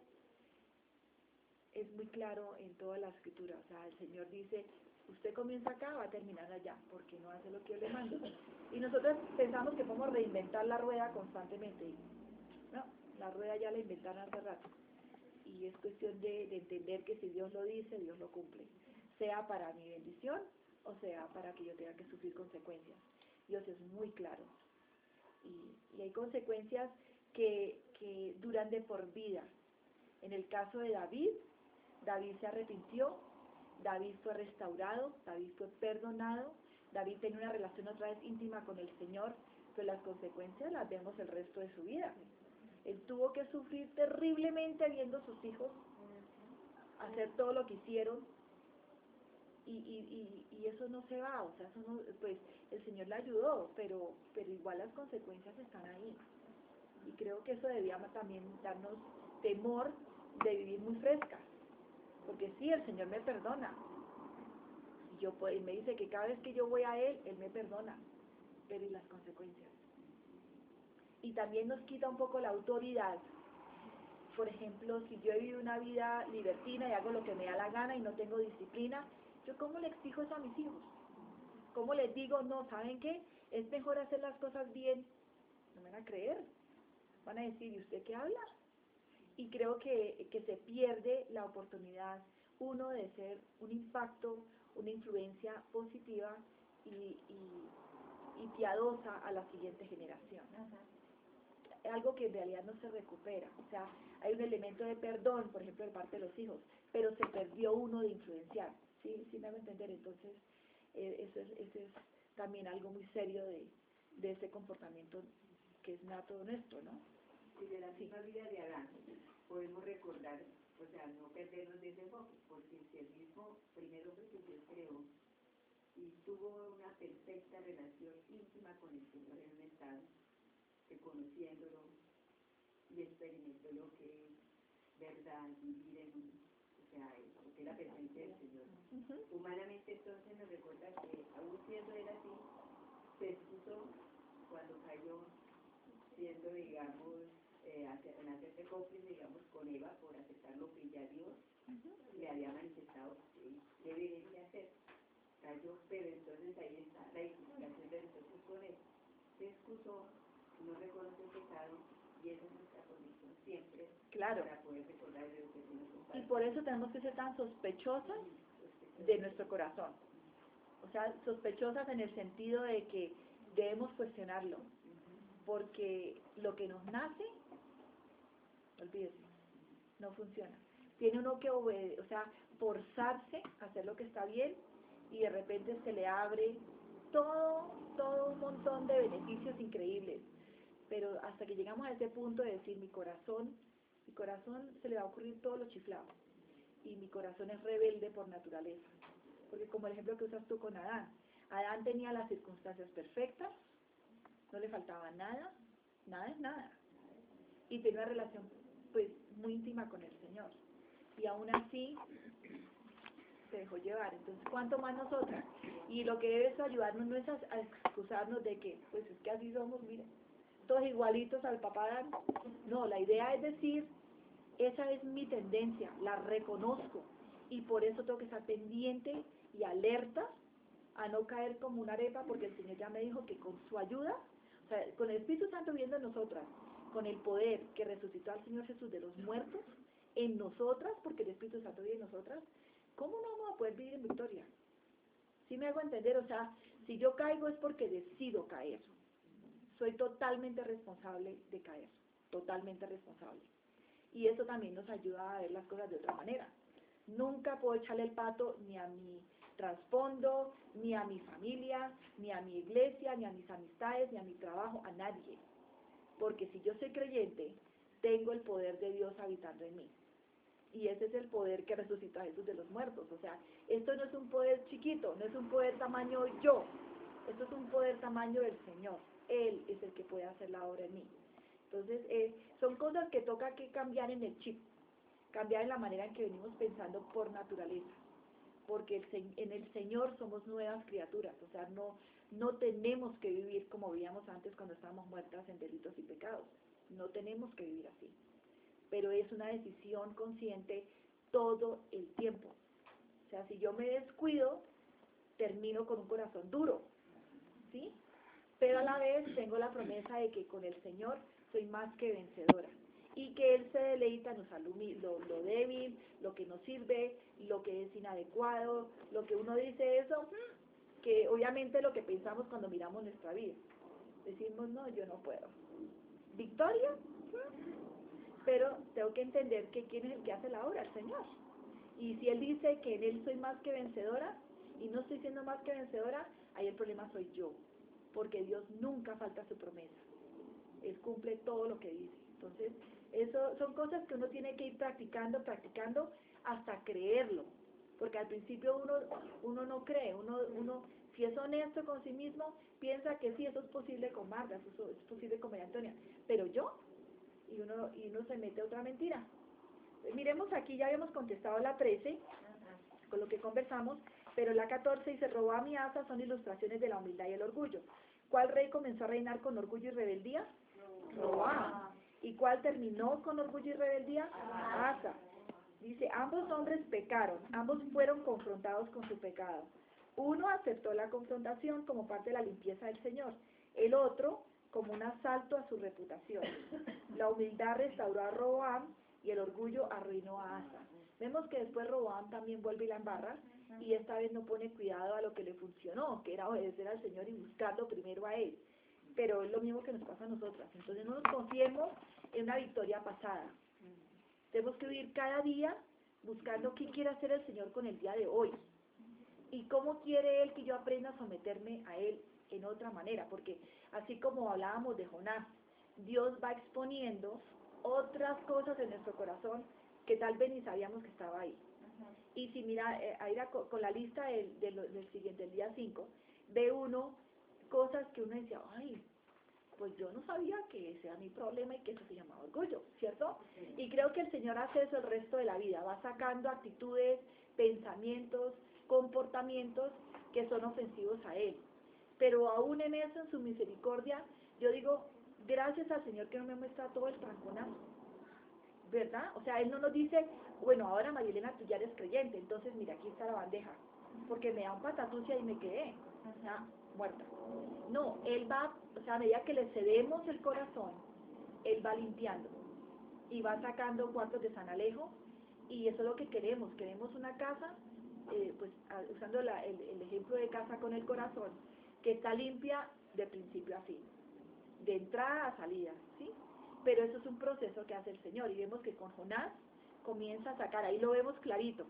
es muy claro en toda la escritura. O sea, el Señor dice, usted comienza acá, va a terminar allá, porque no hace lo que yo le mando. Y nosotros pensamos que podemos reinventar la rueda constantemente. No, la rueda ya la inventaron hace rato. Y es cuestión de entender que si Dios lo dice, Dios lo cumple. Sea para mi bendición, o sea para que yo tenga que sufrir consecuencias. Dios es muy claro. Y hay consecuencias que duran de por vida. En el caso de David se arrepintió, David fue restaurado, David fue perdonado, David tenía una relación otra vez íntima con el Señor, pero las consecuencias las vemos el resto de su vida. Él tuvo que sufrir terriblemente viendo a sus hijos hacer todo lo que hicieron, y eso no se va, o sea, eso no, pues el Señor le ayudó, pero igual las consecuencias están ahí. Y creo que eso debía también darnos temor de vivir muy frescas. Porque sí, el Señor me perdona. Y me dice que cada vez que yo voy a Él me perdona. Pero ¿y las consecuencias? Y también nos quita un poco la autoridad. Por ejemplo, si yo he vivido una vida libertina y hago lo que me da la gana y no tengo disciplina, ¿yo cómo le exijo eso a mis hijos? ¿Cómo les digo, no, ¿saben qué? Es mejor hacer las cosas bien? No me van a creer. Van a decir, ¿y usted qué habla? Y creo que se pierde la oportunidad, uno, de ser un impacto, una influencia positiva y piadosa a la siguiente generación. Algo que en realidad no se recupera. O sea, hay un elemento de perdón, por ejemplo, de parte de los hijos, pero se perdió uno de influenciar. ¿Sí? ¿Sí me hago entender? Entonces, eso es también algo muy serio de ese comportamiento que es nato nuestro, ¿no? Y de la misma vida de Adán podemos recordar, o sea, no perdernos de ese enfoque, porque si el mismo primer hombre que Dios creó y tuvo una perfecta relación íntima con el Señor en un estado, que conociéndolo y experimentó lo que es verdad, vivir o sea, lo que es la presencia del Señor. Humanamente entonces nos recuerda que aún siendo él así, se excusó cuando cayó, siendo, digamos, en hacerse cómplice, digamos, con Eva por aceptar lo que ya Dios le había manifestado que debería hacer. Cayó, pero entonces ahí está la identificación de nosotros con él. Se excusó, no reconoce el pecado, y esa es nuestra condición siempre, claro, para poder recordar de lo que se nos comparte. y por eso tenemos que ser tan sospechosas de nuestro corazón. O sea, sospechosas en el sentido de que debemos cuestionarlo, porque lo que nos nace, olvídese, no funciona. Tiene uno que o sea, forzarse a hacer lo que está bien, y de repente se le abre todo un montón de beneficios increíbles. Pero hasta que llegamos a ese punto de decir, mi corazón se le va a ocurrir todo lo chiflado, y mi corazón es rebelde por naturaleza. Porque como el ejemplo que usas tú con Adán tenía las circunstancias perfectas, no le faltaba nada, nada es nada, y tenía una relación pues muy íntima con el Señor, y aún así se dejó llevar. Entonces, ¿cuánto más nosotras? Y lo que debe es ayudarnos no es a excusarnos de que, pues es que así somos, miren, todos igualitos al papá Dan. No, la idea es decir, esa es mi tendencia, la reconozco, y por eso tengo que estar pendiente y alerta a no caer como una arepa, porque el Señor ya me dijo que con su ayuda, o sea, con el Espíritu Santo viviendo en nosotras, con el poder que resucitó al Señor Jesús de los muertos, en nosotras, porque el Espíritu Santo vive en nosotras, ¿cómo no vamos a poder vivir en victoria? ¿Sí me hago entender? O sea, si yo caigo es porque decido caer. Soy totalmente responsable de caer, totalmente responsable. Y eso también nos ayuda a ver las cosas de otra manera. Nunca puedo echarle el pato ni a mi trasfondo, ni a mi familia, ni a mi iglesia, ni a mis amistades, ni a mi trabajo, a nadie. Porque si yo soy creyente, tengo el poder de Dios habitando en mí. Y ese es el poder que resucitó a Jesús de los muertos. O sea, esto no es un poder chiquito, no es un poder tamaño yo. Esto es un poder tamaño del Señor. Él es el que puede hacer la obra en mí. Entonces, son cosas que toca que cambiar en el chip, cambiar en la manera en que venimos pensando por naturaleza, porque en el Señor somos nuevas criaturas, o sea, no tenemos que vivir como vivíamos antes cuando estábamos muertas en delitos y pecados, no tenemos que vivir así, pero es una decisión consciente todo el tiempo. O sea, si yo me descuido, termino con un corazón duro, ¿sí? Pero a la vez tengo la promesa de que con el Señor soy más que vencedora, y que Él se deleita en usar lo débil, lo que no sirve, lo que es inadecuado, lo que uno dice eso, que obviamente lo que pensamos cuando miramos nuestra vida. Decimos, no, yo no puedo. ¿Victoria? Pero tengo que entender que quién es el que hace la obra, el Señor. Y si Él dice que en Él soy más que vencedora, y no estoy siendo más que vencedora, ahí el problema soy yo, porque Dios nunca falta a su promesa. Él cumple todo lo que dice. Entonces, eso son cosas que uno tiene que ir practicando hasta creerlo, porque al principio uno no cree, uno si es honesto con sí mismo, piensa que sí, eso es posible con Marta, eso es posible con María Antonia, pero yo, y uno se mete a otra mentira. Miremos aquí, ya habíamos contestado la 13, con lo que conversamos, pero la 14 dice, Roboam y Asa son ilustraciones de la humildad y el orgullo. ¿Cuál rey comenzó a reinar con orgullo y rebeldía? Roboam. ¿Y cuál terminó con orgullo y rebeldía? Asa. Dice, ambos hombres pecaron, ambos fueron confrontados con su pecado. Uno aceptó la confrontación como parte de la limpieza del Señor, el otro como un asalto a su reputación. La humildad restauró a Roboam y el orgullo arruinó a Asa. Vemos que después Roboam también vuelve y la embarra, y esta vez no pone cuidado a lo que le funcionó, que era obedecer al Señor y buscarlo primero a Él. Pero es lo mismo que nos pasa a nosotras. Entonces no nos confiemos en una victoria pasada. Tenemos que vivir cada día buscando qué quiere hacer el Señor con el día de hoy. Y cómo quiere Él que yo aprenda a someterme a Él en otra manera. Porque así como hablábamos de Jonás, Dios va exponiendo otras cosas en nuestro corazón que tal vez ni sabíamos que estaba ahí. Y si mira, ahí con la lista del siguiente, el día 5, ve uno cosas que uno decía, ay, pues yo no sabía que ese era mi problema y que eso se llamaba orgullo, ¿cierto? Y creo que el Señor hace eso el resto de la vida, va sacando actitudes, pensamientos, comportamientos que son ofensivos a Él. Pero aún en eso, en su misericordia, yo digo, gracias al Señor que no me muestra todo el tranconazo, ¿verdad? O sea, Él no nos dice, bueno, ahora Marielena, tú ya eres creyente, entonces mira, aquí está la bandeja, porque me da un patatucia y me quedé, ¿ya? Muerta. No, Él va, o sea, a medida que le cedemos el corazón, Él va limpiando y va sacando cuartos de San Alejo, y eso es lo que queremos una casa, pues usando el ejemplo de casa con el corazón, que está limpia de principio a fin, de entrada a salida, ¿sí? Pero eso es un proceso que hace el Señor, y vemos que con Jonás comienza a sacar, ahí lo vemos clarito,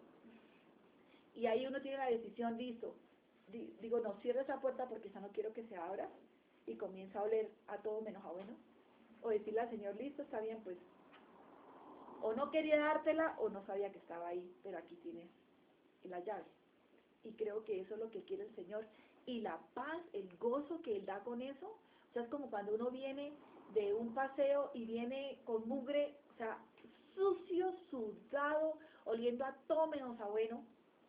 y ahí uno tiene la decisión, listo, digo, no, cierra esa puerta porque ya no quiero que se abra, y comienza a oler a todo menos a bueno, o decirle al Señor, listo, está bien, pues, o no quería dártela, o no sabía que estaba ahí, pero aquí tienes la llave, y creo que eso es lo que quiere el Señor, y la paz, el gozo que Él da con eso, o sea, es como cuando uno viene de un paseo y viene con mugre, o sea, sucio, sudado, oliendo a todo menos a bueno,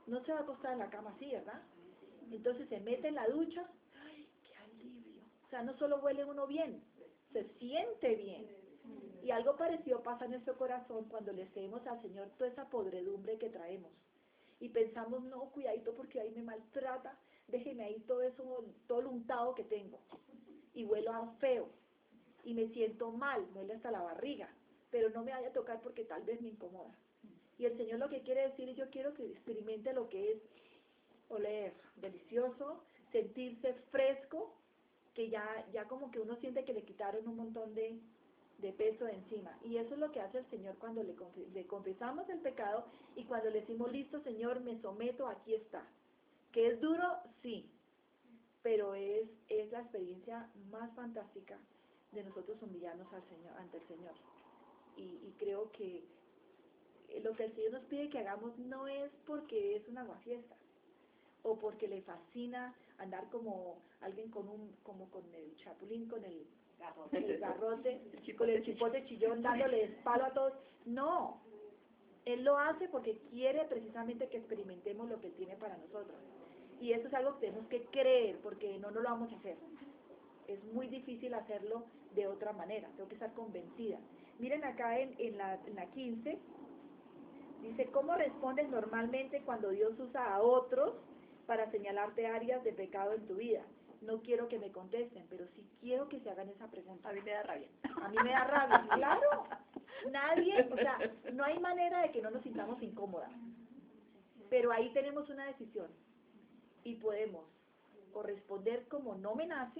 no se va a acostar en la cama así, ¿verdad? Entonces se mete en la ducha, ¡ay, qué alivio! O sea, no solo huele uno bien, se siente bien. Y algo parecido pasa en nuestro corazón cuando le cedemos al Señor toda esa podredumbre que traemos. Y pensamos, no, cuidadito porque ahí me maltrata, déjeme ahí todo eso, todo el untado que tengo. Y huelo a feo, y me siento mal, me duele hasta la barriga, pero no me vaya a tocar porque tal vez me incomoda. Y el Señor lo que quiere decir es, yo quiero que experimente lo que es oler delicioso, sentirse fresco, que ya como que uno siente que le quitaron un montón de peso de encima. Y eso es lo que hace el Señor cuando le confesamos el pecado y cuando le decimos, listo Señor, me someto, aquí está. ¿Que es duro? Sí, pero es la experiencia más fantástica de nosotros humillarnos al Señor, ante el Señor. Y creo que lo que el Señor nos pide que hagamos no es porque es una aguafiesta, o porque le fascina andar como alguien como con el chapulín, con el garrote, con el chipote chillón, dándole palo a todos. No, Él lo hace porque quiere precisamente que experimentemos lo que Él tiene para nosotros. Y eso es algo que tenemos que creer, porque no lo vamos a hacer. Es muy difícil hacerlo de otra manera, tengo que estar convencida. Miren acá en la 15, dice, ¿cómo respondes normalmente cuando Dios usa a otros para señalarte áreas de pecado en tu vida? No quiero que me contesten, pero sí quiero que se hagan esa pregunta. A mí me da rabia. A mí me da rabia, claro. Nadie, o sea, no hay manera de que no nos sintamos incómodas. Pero ahí tenemos una decisión y podemos o responder como no me nace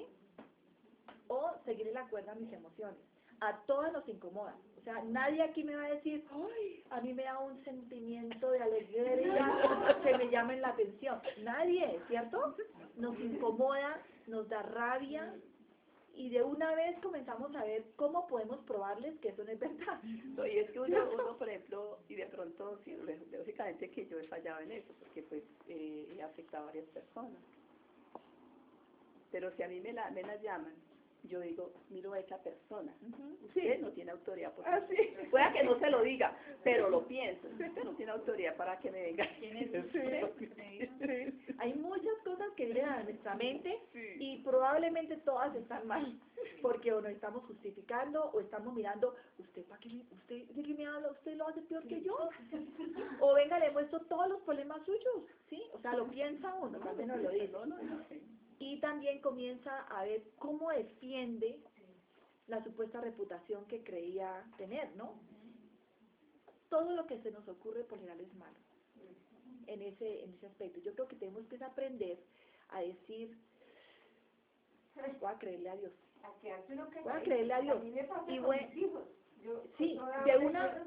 o seguir la cuerda a mis emociones. A todas nos incomoda. O sea, nadie aquí me va a decir, ¡ay! A mí me da un sentimiento de alegría que me llamen la atención. Nadie, ¿cierto? Nos incomoda, nos da rabia y de una vez comenzamos a ver cómo podemos probarles que eso no es verdad. No, y es que uno, por ejemplo, y de pronto, sí, lógicamente que yo he fallado en eso, porque pues he afectado a varias personas. Pero si a mí me las llaman, yo digo, miro a esa persona, usted no tiene autoridad, porque pueda que no se lo diga, pero lo pienso, usted no tiene autoridad para que me venga. Hay muchas cosas que vienen a nuestra mente y probablemente todas están mal, porque o nos estamos justificando o estamos mirando, usted de qué me habla, usted lo hace peor que yo, o venga, le muestro todos los problemas suyos, ¿sí? O sea, lo piensa uno, también nos lo dice. Y también comienza a ver cómo defiende la supuesta reputación que creía tener, ¿no? Todo lo que se nos ocurre por general es malo en ese aspecto. Yo creo que tenemos que aprender a decir, voy a creerle a Dios. Voy a creerle a Dios. Y bueno, sí, de una...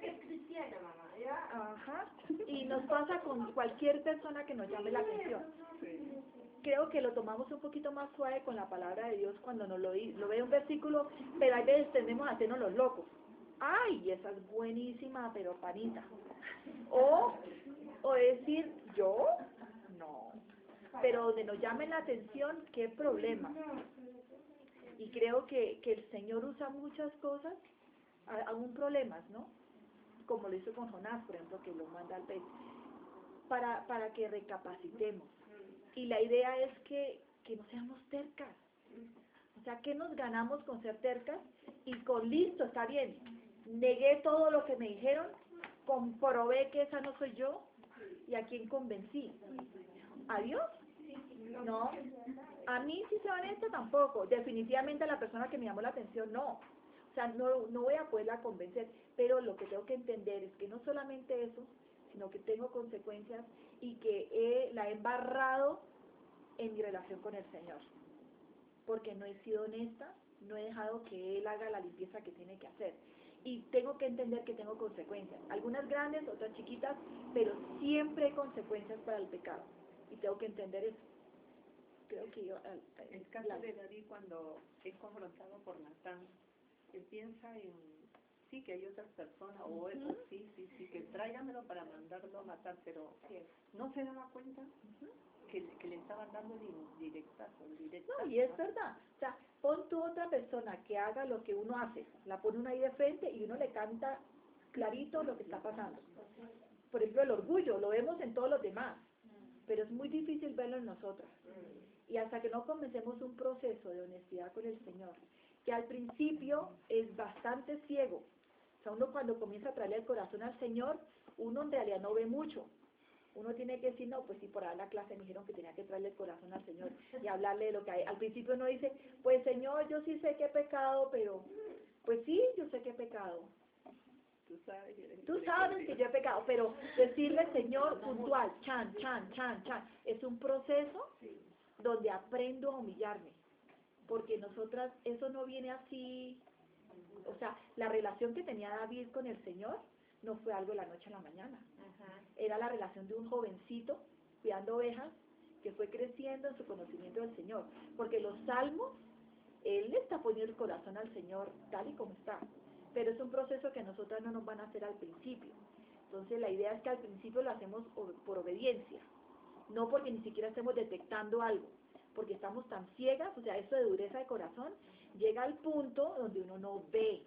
Ajá. Y nos pasa con cualquier persona que nos llame la atención. Creo que lo tomamos un poquito más suave con la palabra de Dios cuando nos lo ve un versículo, pero a veces tendemos a hacernos los locos. ¡Ay, esa es buenísima, pero panita! O decir, ¿yo? No. Pero donde nos llamen la atención, ¿qué problema? Y creo que el Señor usa muchas cosas, aún problemas, ¿no? Como lo hizo con Jonás, por ejemplo, que lo manda al pez, para que recapacitemos. Y la idea es que no seamos tercas. O sea, ¿qué nos ganamos con ser tercas? Y con listo, está bien. Negué todo lo que me dijeron, comprobé que esa no soy yo, ¿y a quién convencí? ¿A Dios? No. A mí, si se honesta, tampoco. Definitivamente a la persona que me llamó la atención, no. O sea, no voy a poderla convencer. Pero lo que tengo que entender es que no solamente eso, sino que tengo consecuencias y que la he embarrado en mi relación con el Señor, porque no he sido honesta, no he dejado que Él haga la limpieza que tiene que hacer, y tengo que entender que tengo consecuencias, algunas grandes, otras chiquitas, pero siempre hay consecuencias para el pecado, y tengo que entender eso. Creo que el caso de David, cuando es confrontado por Natán, él piensa en sí, que hay otras personas, o eso, sí, que tráigamelo para mandarlo a matar, pero no se daba cuenta que le estaban dando directas. No, y es verdad. O sea, pon tú otra persona que haga lo que uno hace, la pone uno ahí de frente y uno le canta clarito lo que está pasando. Por ejemplo, el orgullo, lo vemos en todos los demás. pero es muy difícil verlo en nosotras. Y hasta que no comencemos un proceso de honestidad con el Señor, que al principio es bastante ciego. O sea, uno cuando comienza a traerle el corazón al Señor, uno en realidad no ve mucho. Uno tiene que decir, no, pues sí, por ahí en la clase me dijeron que tenía que traerle el corazón al Señor y hablarle de lo que hay. Al principio uno dice, pues Señor, yo sí sé que he pecado, pero, pues sí, yo sé que he pecado. Tú sabes que yo he pecado, pero decirle Señor puntual, chan, chan, chan, chan, es un proceso donde aprendo a humillarme, porque nosotras, eso no viene así, o sea, la relación que tenía David con el Señor no fue algo de la noche a la mañana, era la relación de un jovencito cuidando ovejas que fue creciendo en su conocimiento del Señor, porque los salmos, él le está poniendo el corazón al Señor tal y como está, pero es un proceso que nosotras no nos van a hacer al principio. Entonces la idea es que al principio lo hacemos por obediencia, no porque ni siquiera estemos detectando algo, porque estamos tan ciegas, o sea, esto de dureza de corazón llega al punto donde uno no ve,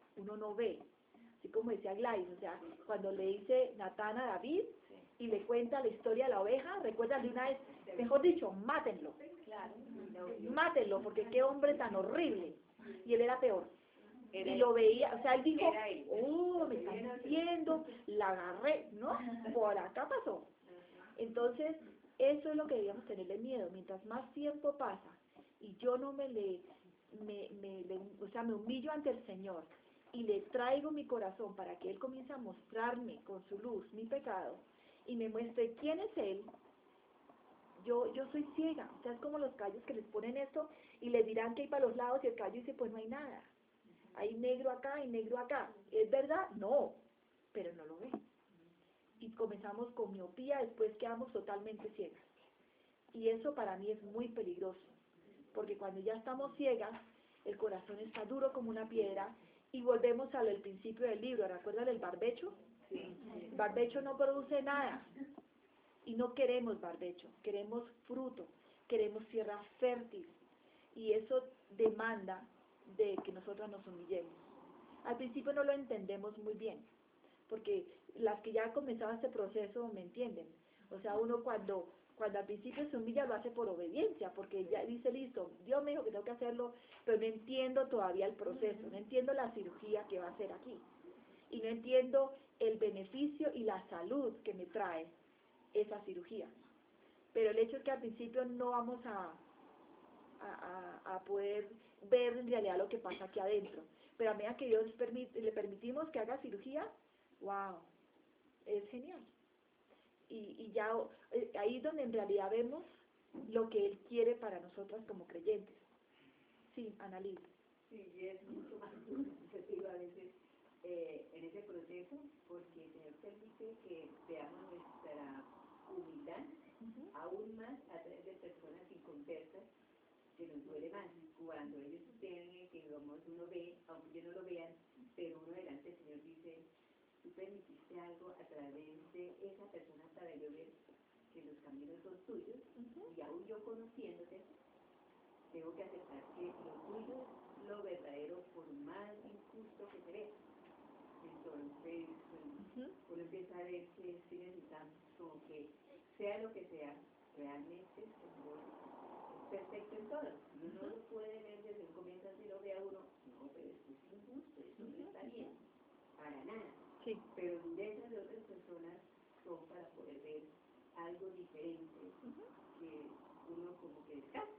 así como decía Gladys, o sea, cuando le dice Natán a David y le cuenta la historia de la oveja, recuerda de una vez, mejor dicho, mátenlo, mátenlo, porque qué hombre tan horrible, y él era peor. Y lo veía, o sea, él dijo, oh, me están diciendo, la agarré, ¿no? Por acá pasó. Entonces, eso es lo que debíamos tenerle miedo. Mientras más tiempo pasa y yo no o sea, me humillo ante el Señor y le traigo mi corazón para que Él comience a mostrarme con su luz mi pecado y me muestre quién es Él, yo soy ciega. O sea, es como los caballos que les ponen esto y les dirán que hay para los lados y el caballo dice, pues no hay nada. Hay negro acá y negro acá. ¿Es verdad? No, pero no lo ve. Y comenzamos con miopía, después quedamos totalmente ciegas. Y eso para mí es muy peligroso, porque cuando ya estamos ciegas, el corazón está duro como una piedra, y volvemos al principio del libro. ¿Recuerdan el barbecho? Sí. El barbecho no produce nada, y no queremos barbecho, queremos fruto, queremos tierra fértil, y eso demanda de que nosotros nos humillemos. Al principio no lo entendemos muy bien, porque las que ya han comenzado este proceso me entienden. O sea, uno cuando al principio se humilla lo hace por obediencia, porque ya dice, listo, Dios me dijo que tengo que hacerlo, pero no entiendo todavía el proceso, no entiendo la cirugía que va a hacer aquí, y no entiendo el beneficio y la salud que me trae esa cirugía. Pero el hecho es que al principio no vamos a poder ver en realidad lo que pasa aquí adentro, pero a medida que Dios le permitimos que haga cirugía, wow, es genial. Y ya ahí es donde en realidad vemos lo que Él quiere para nosotras como creyentes. Sí, Annalise. Sí, y es mucho más significativo a veces en ese proceso, porque el Señor permite que veamos nuestra humildad aún más a través de personas inconversas que nos duele más. Cuando ellos tienen que, digamos, uno ve, aunque ellos no lo vean, pero uno delante del Señor dice, tú permitiste algo a través de esa persona para yo ver que los caminos son tuyos, y aún yo conociéndote, tengo que aceptar que lo tuyo es lo verdadero por más injusto que se ve. Entonces, uno empieza a ver que sí necesitamos, como que sea lo que sea, realmente el Señor es perfecto en todo. Uno no lo puede ver desde un comienzo, así lo ve a uno, no, pero esto es injusto, esto no está bien, para nada. Sí. Pero durezas de otras personas son para poder ver algo diferente que uno como que descansa.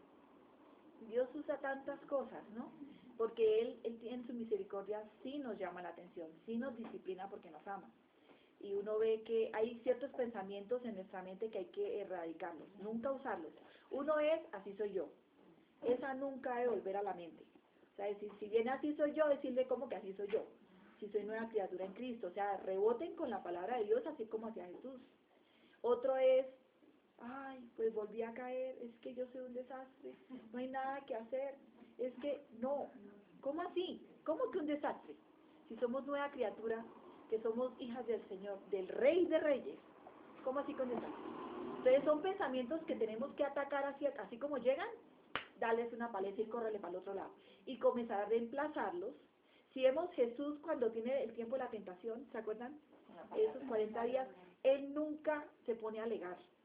Dios usa tantas cosas, ¿no? Porque Él en su misericordia sí nos llama la atención, sí nos disciplina porque nos ama. Y uno ve que hay ciertos pensamientos en nuestra mente que hay que erradicarlos, nunca usarlos. Uno es, así soy yo. Esa nunca debe volver a la mente. O sea, decir, si viene así soy yo, decirle como que así soy yo. Si soy nueva criatura en Cristo. O sea, reboten con la palabra de Dios así como hacia Jesús. Otro es, ay, pues volví a caer, es que yo soy un desastre, no hay nada que hacer. Es que, no, ¿cómo así? ¿Cómo que un desastre? Si somos nueva criatura, que somos hijas del Señor, del Rey de Reyes, ¿cómo así con desastre? Entonces son pensamientos que tenemos que atacar así como llegan, darles una paleta y córrele para el otro lado. Y comenzar a reemplazarlos. Si vemos Jesús cuando tiene el tiempo de la tentación, ¿se acuerdan? Esos 40 días, Él nunca se pone a alegar.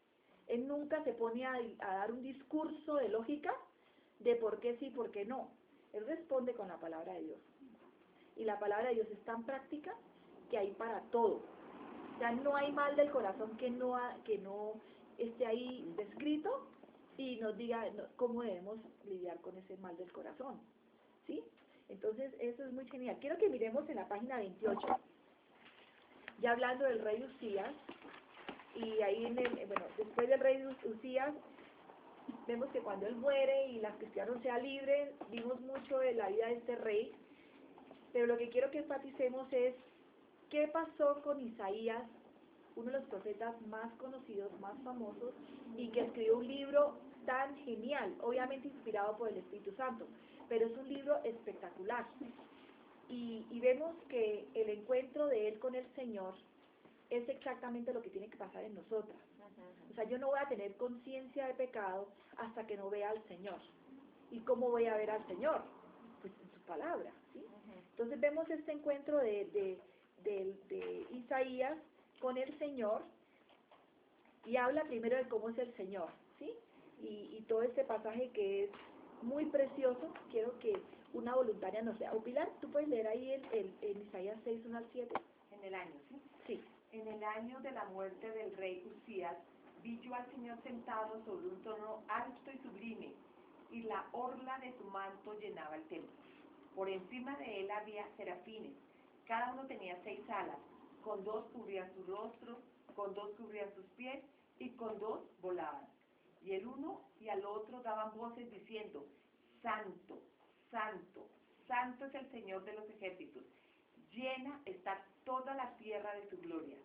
Él nunca se pone a dar un discurso de lógica de por qué sí, por qué no. Él responde con la palabra de Dios. Y la palabra de Dios es tan práctica que hay para todo. O sea, no hay mal del corazón que no esté ahí descrito y nos diga cómo debemos lidiar con ese mal del corazón. ¿Sí? Entonces, eso es muy genial. Quiero que miremos en la página 28, ya hablando del rey Usías, y ahí después del rey Usías, vemos que cuando él muere y las cristianos sean libres, vimos mucho de la vida de este rey, pero lo que quiero que enfaticemos es qué pasó con Isaías, uno de los profetas más conocidos, más famosos, y que escribió un libro tan genial, obviamente inspirado por el Espíritu Santo, pero es un libro espectacular. Y vemos que el encuentro de él con el Señor es exactamente lo que tiene que pasar en nosotras. O sea, yo no voy a tener conciencia de pecado hasta que no vea al Señor. ¿Y cómo voy a ver al Señor? Pues en su palabra, ¿sí? Entonces vemos este encuentro de Isaías con el Señor, y habla primero de cómo es el Señor, ¿sí? Y todo este pasaje que es muy precioso. Quiero que una voluntaria nos lea. O Pilar, ¿tú puedes leer ahí en Isaías 6, 1 al 7? En el año, ¿sí? Sí. En el año de la muerte del rey Usías, vi yo al Señor sentado sobre un trono alto y sublime, y la orla de su manto llenaba el templo. Por encima de él había serafines, cada uno tenía 6 alas, con 2 cubrían su rostro, con 2 cubrían sus pies, y con 2 volaban. Y el uno y al otro daban voces diciendo: Santo, Santo, Santo es el Señor de los ejércitos, llena está toda la tierra de su gloria.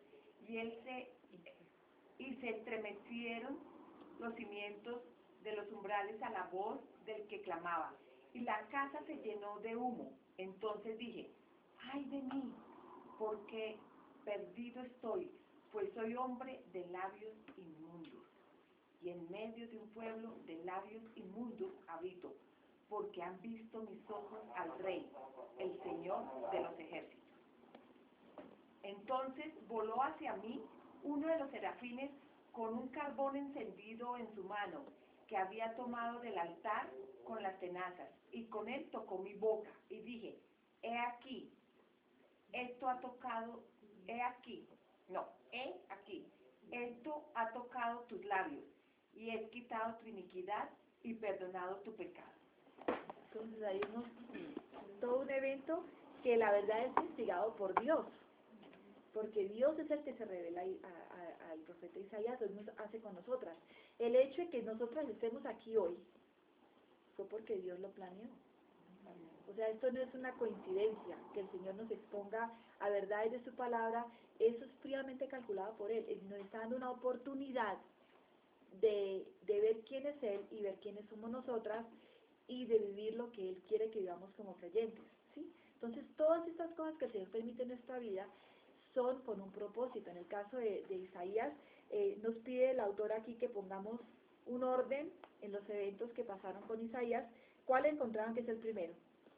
Y se estremecieron los cimientos de los umbrales a la voz del que clamaba, y la casa se llenó de humo. Entonces dije: ay de mí, porque perdido estoy, pues soy hombre de labios inmundos, y en medio de un pueblo de labios inmundos habito, porque han visto mis ojos al Rey, el Señor de los ejércitos. Entonces voló hacia mí uno de los serafines con un carbón encendido en su mano, que había tomado del altar con las tenazas, y con él tocó mi boca, y dije: he aquí, esto ha tocado, he aquí, esto ha tocado tus labios, y he quitado tu iniquidad y perdonado tu pecado. Entonces ahí vemos todo un evento que la verdad es instigado por Dios, porque Dios es el que se revela al profeta Isaías, Dios nos hace con nosotras. El hecho de que nosotras estemos aquí hoy fue porque Dios lo planeó. O sea, esto no es una coincidencia, que el Señor nos exponga a verdades de su palabra, eso es fríamente calculado por Él. Él nos está dando una oportunidad de ver quién es Él y ver quiénes somos nosotras, y de vivir lo que Él quiere que vivamos como creyentes, ¿sí? Entonces, todas estas cosas que el Señor permite en nuestra vida son con un propósito. En el caso de Isaías, nos pide el autor aquí que pongamos un orden en los eventos que pasaron con Isaías. ¿Cuál encontraban que es el primero?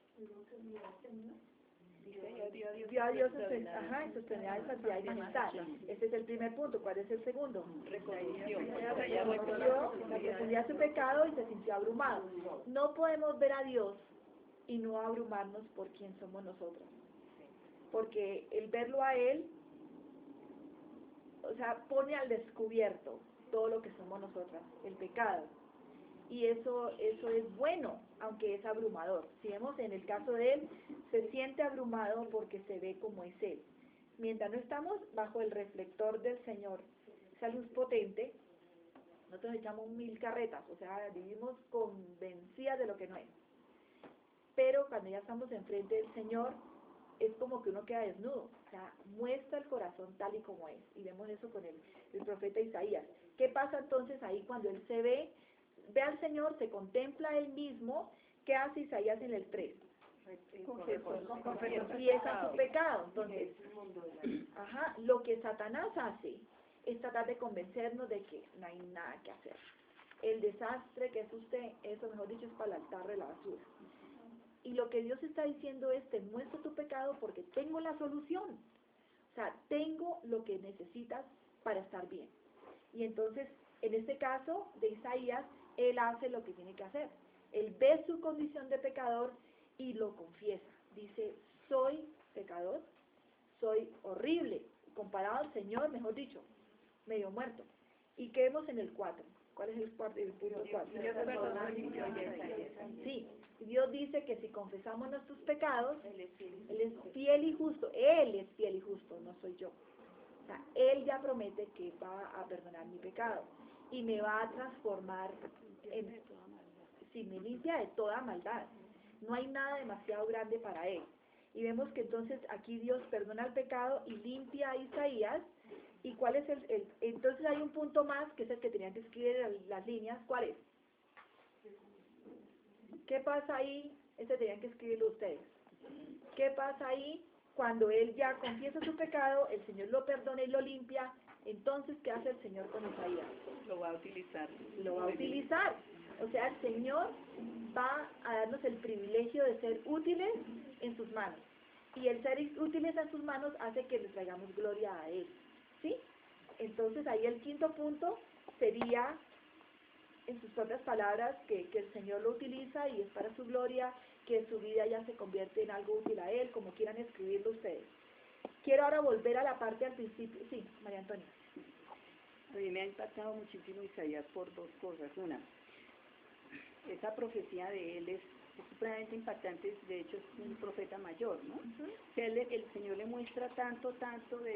Vio a Dios en su extremidad, santidad y majestad. Este es el primer punto. ¿Cuál es el segundo? Reconoció la profundidad de su pecado y se sintió abrumado. No podemos ver a Dios y no abrumarnos por quién somos nosotros, porque el verlo a Él, o sea, pone al descubierto todo lo que somos nosotras, el pecado, y eso es bueno, aunque es abrumador. Si vemos en el caso de Él, se siente abrumado porque se ve como es Él. Mientras no estamos bajo el reflector del Señor, esa luz potente, nosotros echamos 1000 carretas, o sea, vivimos convencidas de lo que no es. Pero cuando ya estamos enfrente del Señor, es como que uno queda desnudo, o sea, muestra el corazón tal y como es, y vemos eso con el profeta Isaías. ¿Qué pasa entonces ahí cuando él se ve al Señor, se contempla a él mismo? ¿Qué hace Isaías en el 3? Confiesa su pecado. Entonces, lo que Satanás hace es tratar de convencernos de que no hay nada que hacer. El desastre que es usted, eso mejor dicho es para el altar de la basura. Y lo que Dios está diciendo es: te muestro tu pecado porque tengo la solución. O sea, tengo lo que necesitas para estar bien. Y entonces En este caso de Isaías, él hace lo que tiene que hacer. Él ve su condición de pecador y lo confiesa. Dice, soy pecador, soy horrible, comparado al Señor, mejor dicho, medio muerto. ¿Y qué vemos en el 4? ¿Cuál es el punto 4? Sí, Dios dice que si confesamos nuestros pecados, Él es fiel y justo. Él es fiel y justo, no soy yo. O sea, Él ya promete que va a perdonar mi pecado y me va a transformar en... Sí, me limpia de toda maldad. No hay nada demasiado grande para Él. Y vemos que entonces aquí Dios perdona el pecado y limpia a Isaías. ¿Y cuál es entonces hay un punto más que es el que tenían que escribir en las líneas? ¿Cuál es? ¿Qué pasa ahí? Ese tenían que escribirlo ustedes. ¿Qué pasa ahí? Cuando él ya confiesa su pecado, el Señor lo perdona y lo limpia, entonces ¿qué hace el Señor con Isaías? Lo va a utilizar. Lo va a utilizar. O sea, el Señor va a darnos el privilegio de ser útiles en sus manos. Y el ser útiles en sus manos hace que le traigamos gloria a Él. ¿Sí? Entonces ahí el quinto punto sería, en sus propias palabras, que el Señor lo utiliza y es para su gloria, que su vida ya se convierte en algo útil a Él, como quieran escribirlo ustedes. Quiero ahora volver a la parte al principio. Sí, María Antonia. A mí me ha impactado muchísimo Isaías por dos cosas. Una, esa profecía de él es supremamente impactante, de hecho es un profeta mayor, ¿no? O sea, el Señor le muestra tanto de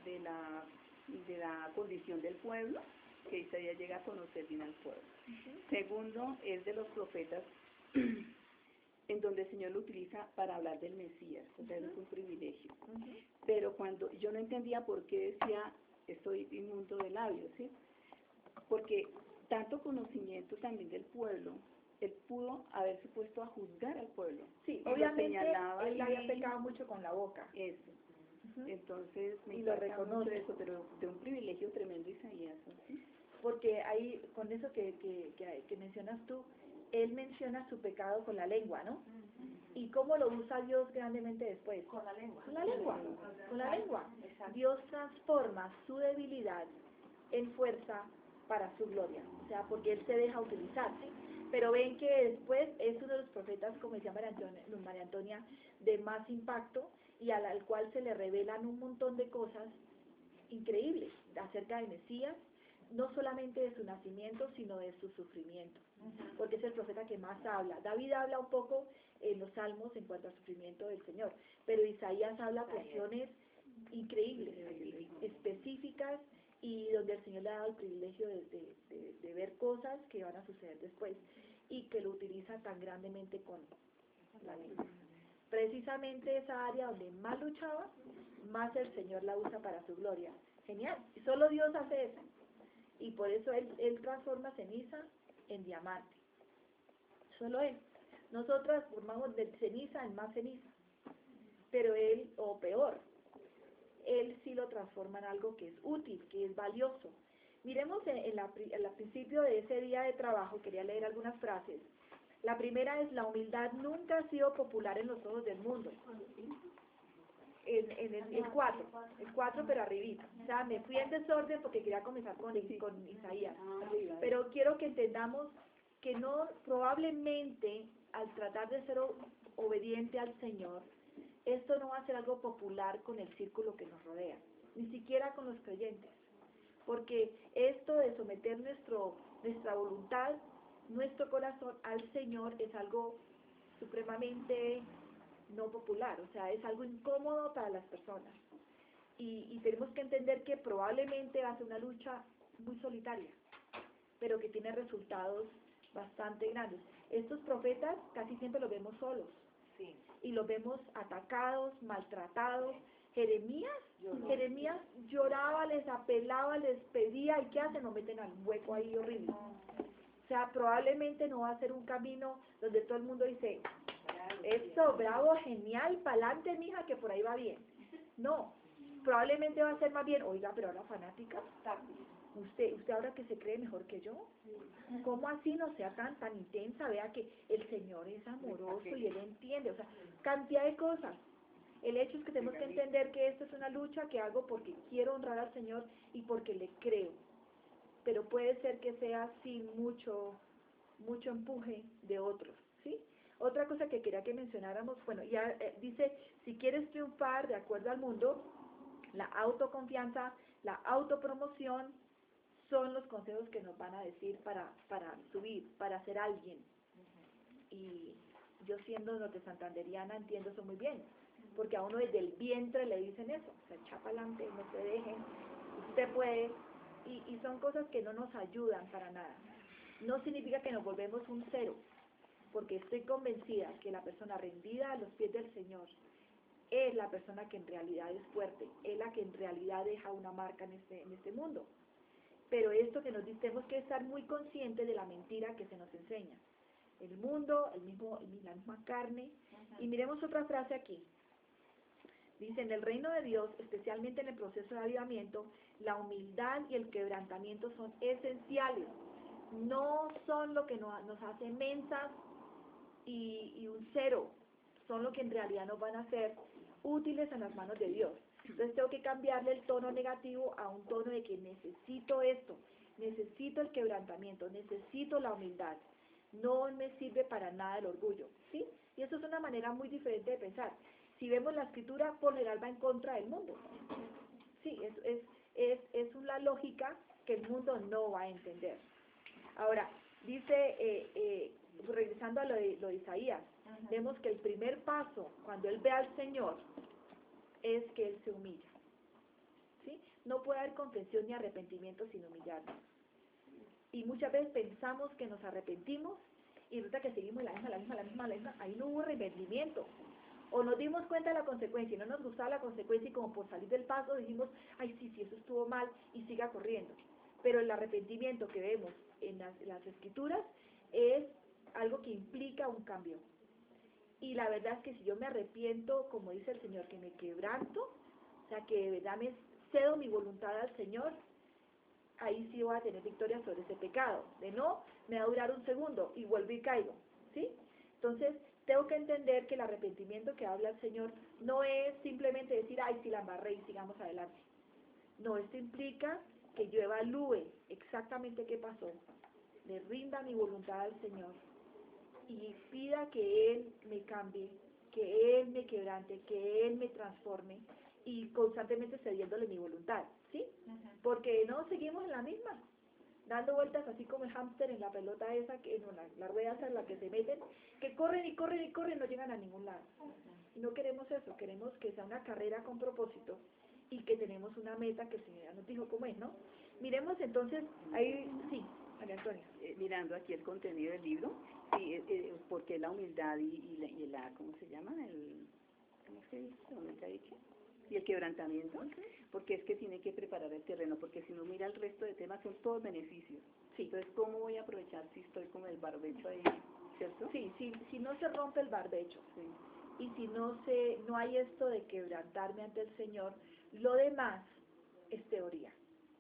la condición del pueblo, que Isaías llega a conocer bien al pueblo. Segundo, es de los profetas en donde el Señor lo utiliza para hablar del Mesías, o sea, es un privilegio. Pero cuando yo no entendía por qué decía, estoy inmundo de labios, ¿sí? Porque tanto conocimiento también del pueblo, él pudo haberse puesto a juzgar al pueblo. Sí, y obviamente él y había pecado mucho con la boca. eso. Entonces me Y lo impacta mucho reconoce. eso, pero de un privilegio tremendo Isaías, ¿sí? Porque ahí, con eso que mencionas tú, él menciona su pecado con la lengua, ¿no? ¿Y cómo lo usa Dios grandemente después? Con la lengua. Con la lengua, con la lengua. Exacto. Dios transforma su debilidad en fuerza para su gloria, o sea, porque Él se deja utilizar, ¿sí? Pero ven que después es uno de los profetas, como decía María Antonia, de más impacto y al cual se le revelan un montón de cosas increíbles acerca del Mesías, no solamente de su nacimiento, sino de su sufrimiento, porque es el profeta que más habla. David habla un poco en los Salmos en cuanto al sufrimiento del Señor, pero Isaías habla porciones increíbles, específicas, y donde el Señor le ha dado el privilegio de ver cosas que van a suceder después, y que lo utiliza tan grandemente con la lengua. Precisamente esa área donde más luchaba, más el Señor la usa para su gloria. Genial, y solo Dios hace eso. Y por eso él transforma ceniza en diamante. Solo Él. Nosotras formamos de ceniza en más ceniza. Pero Él, o peor, Él sí lo transforma en algo que es útil, que es valioso. Miremos al principio de ese día de trabajo, quería leer algunas frases. La primera es: la humildad nunca ha sido popular en los ojos del mundo. En el 4 pero arribita. O sea, me fui en desorden porque quería comenzar con Isaías. Pero quiero que entendamos que no, probablemente al tratar de ser obediente al Señor, esto no va a ser algo popular con el círculo que nos rodea, ni siquiera con los creyentes. Porque esto de someter nuestra voluntad, nuestro corazón al Señor es algo supremamente no popular, o sea, es algo incómodo para las personas. Y tenemos que entender que probablemente va a ser una lucha muy solitaria, pero que tiene resultados bastante grandes. Estos profetas casi siempre los vemos solos, Sí. y los vemos atacados, maltratados. Jeremías lloraba, les apelaba, les pedía, ¿y qué hacen? Nos meten al hueco ahí horrible. O sea, probablemente no va a ser un camino donde todo el mundo dice: esto, bravo, genial, pa'lante, mija, que por ahí va bien. No, probablemente va a ser más bien: oiga, pero ahora fanática, usted ahora que se cree mejor que yo, ¿cómo así? No sea tan intensa, vea que el Señor es amoroso y Él entiende, o sea, cantidad de cosas. El hecho es que tenemos que entender que esto es una lucha que hago porque quiero honrar al Señor y porque le creo. pero puede ser que sea sin mucho empuje de otros, ¿sí? Otra cosa que quería que mencionáramos, bueno, ya dice, si quieres triunfar de acuerdo al mundo, la autoconfianza, la autopromoción son los consejos que nos van a decir para subir, para ser alguien. Y yo siendo norte-santanderiana entiendo eso muy bien, porque a uno desde el vientre le dicen eso, o sea, echa pa'lante, no se dejen, usted puede, y son cosas que no nos ayudan para nada. No significa que nos volvemos un cero, porque estoy convencida que la persona rendida a los pies del Señor es la persona que en realidad es fuerte, es la que en realidad deja una marca en este mundo. Pero esto que nos dice, tenemos que estar muy conscientes de la mentira que se nos enseña. El mundo, la misma carne. Y miremos otra frase aquí. Dice, en el reino de Dios, especialmente en el proceso de avivamiento, la humildad y el quebrantamiento son esenciales. No son lo que nos hace mensas y un cero. Son lo que en realidad nos van a hacer útiles en las manos de Dios. Entonces tengo que cambiarle el tono negativo a un tono de que necesito esto, necesito el quebrantamiento, necesito la humildad. No me sirve para nada el orgullo, ¿sí? Y eso es una manera muy diferente de pensar. Si vemos la escritura, por general va en contra del mundo. Sí, es una lógica que el mundo no va a entender. Ahora, dice, regresando a lo de Isaías, vemos que el primer paso, cuando él ve al Señor, es que él se humilla. ¿Sí? No puede haber confesión ni arrepentimiento sin humillarnos. Y muchas veces pensamos que nos arrepentimos y resulta que seguimos la misma, ahí no hubo arrepentimiento. O nos dimos cuenta de la consecuencia y no nos gustaba la consecuencia y como por salir del paso dijimos, ay sí, eso estuvo mal y siga corriendo. Pero el arrepentimiento que vemos en las escrituras es algo que implica un cambio. Y la verdad es que si yo me arrepiento, como dice el Señor, que me quebranto, o sea, que de verdad me cedo mi voluntad al Señor, ahí sí voy a tener victoria sobre ese pecado. De no, me va a durar un segundo y vuelvo y caigo, ¿sí? Entonces, tengo que entender que el arrepentimiento que habla el Señor no es simplemente decir, ay, sí la embarré y sigamos adelante. No, esto implica que yo evalúe exactamente qué pasó, le rinda mi voluntad al Señor y pida que Él me cambie, que Él me quebrante, que Él me transforme y constantemente cediéndole mi voluntad, ¿sí? Porque no seguimos en la misma, dando vueltas así como el hámster en la pelota esa, que no, la rueda esa en la que se meten, que corren y corren y corren y no llegan a ningún lado. Y no queremos eso, queremos que sea una carrera con propósito y que tenemos una meta que el Señor ya nos dijo cómo es, ¿no? Miremos entonces, ahí, sí, María Antonia. Mirando aquí el contenido del libro, sí, porque la humildad y la ¿cómo se llama? ¿Cómo se dice? ¿Cómo se ha dicho? Y el quebrantamiento, porque es que tiene que preparar el terreno, porque si uno mira el resto de temas son todos beneficios. Sí. Entonces, ¿cómo voy a aprovechar si estoy como el barbecho ahí, cierto? Sí, si no se rompe el barbecho, sí. Y si no hay esto de quebrantarme ante el Señor, lo demás es teoría.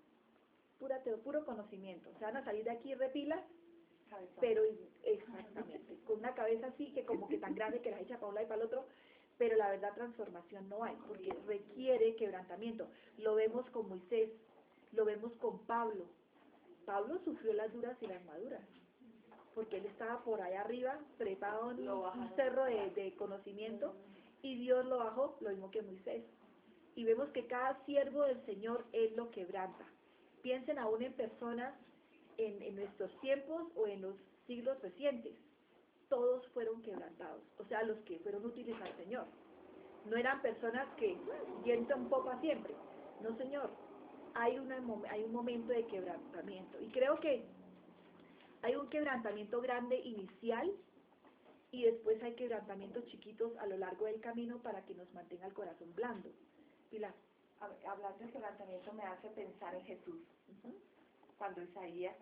Puro conocimiento. Se van a salir de aquí repilas, pero exactamente, con una cabeza así que como que tan grande que las echa para un lado y para el otro, pero la verdad transformación no hay, porque requiere quebrantamiento. Lo vemos con Moisés, lo vemos con Pablo. Pablo sufrió las duras y las maduras, porque él estaba por allá arriba, trepado en un cerro de conocimiento, y Dios lo bajó, lo mismo que Moisés. Y vemos que cada siervo del Señor Él lo quebranta. Piensen aún en personas en nuestros tiempos o en los siglos recientes. Todos fueron quebrantados, o sea, los que fueron útiles al Señor. No eran personas que viento en popa siempre. No, Señor, hay un momento de quebrantamiento. Y creo que hay un quebrantamiento grande inicial y después hay quebrantamientos chiquitos a lo largo del camino para que nos mantenga el corazón blando. Pilar. Hablando de quebrantamiento me hace pensar en Jesús. Cuando Isaías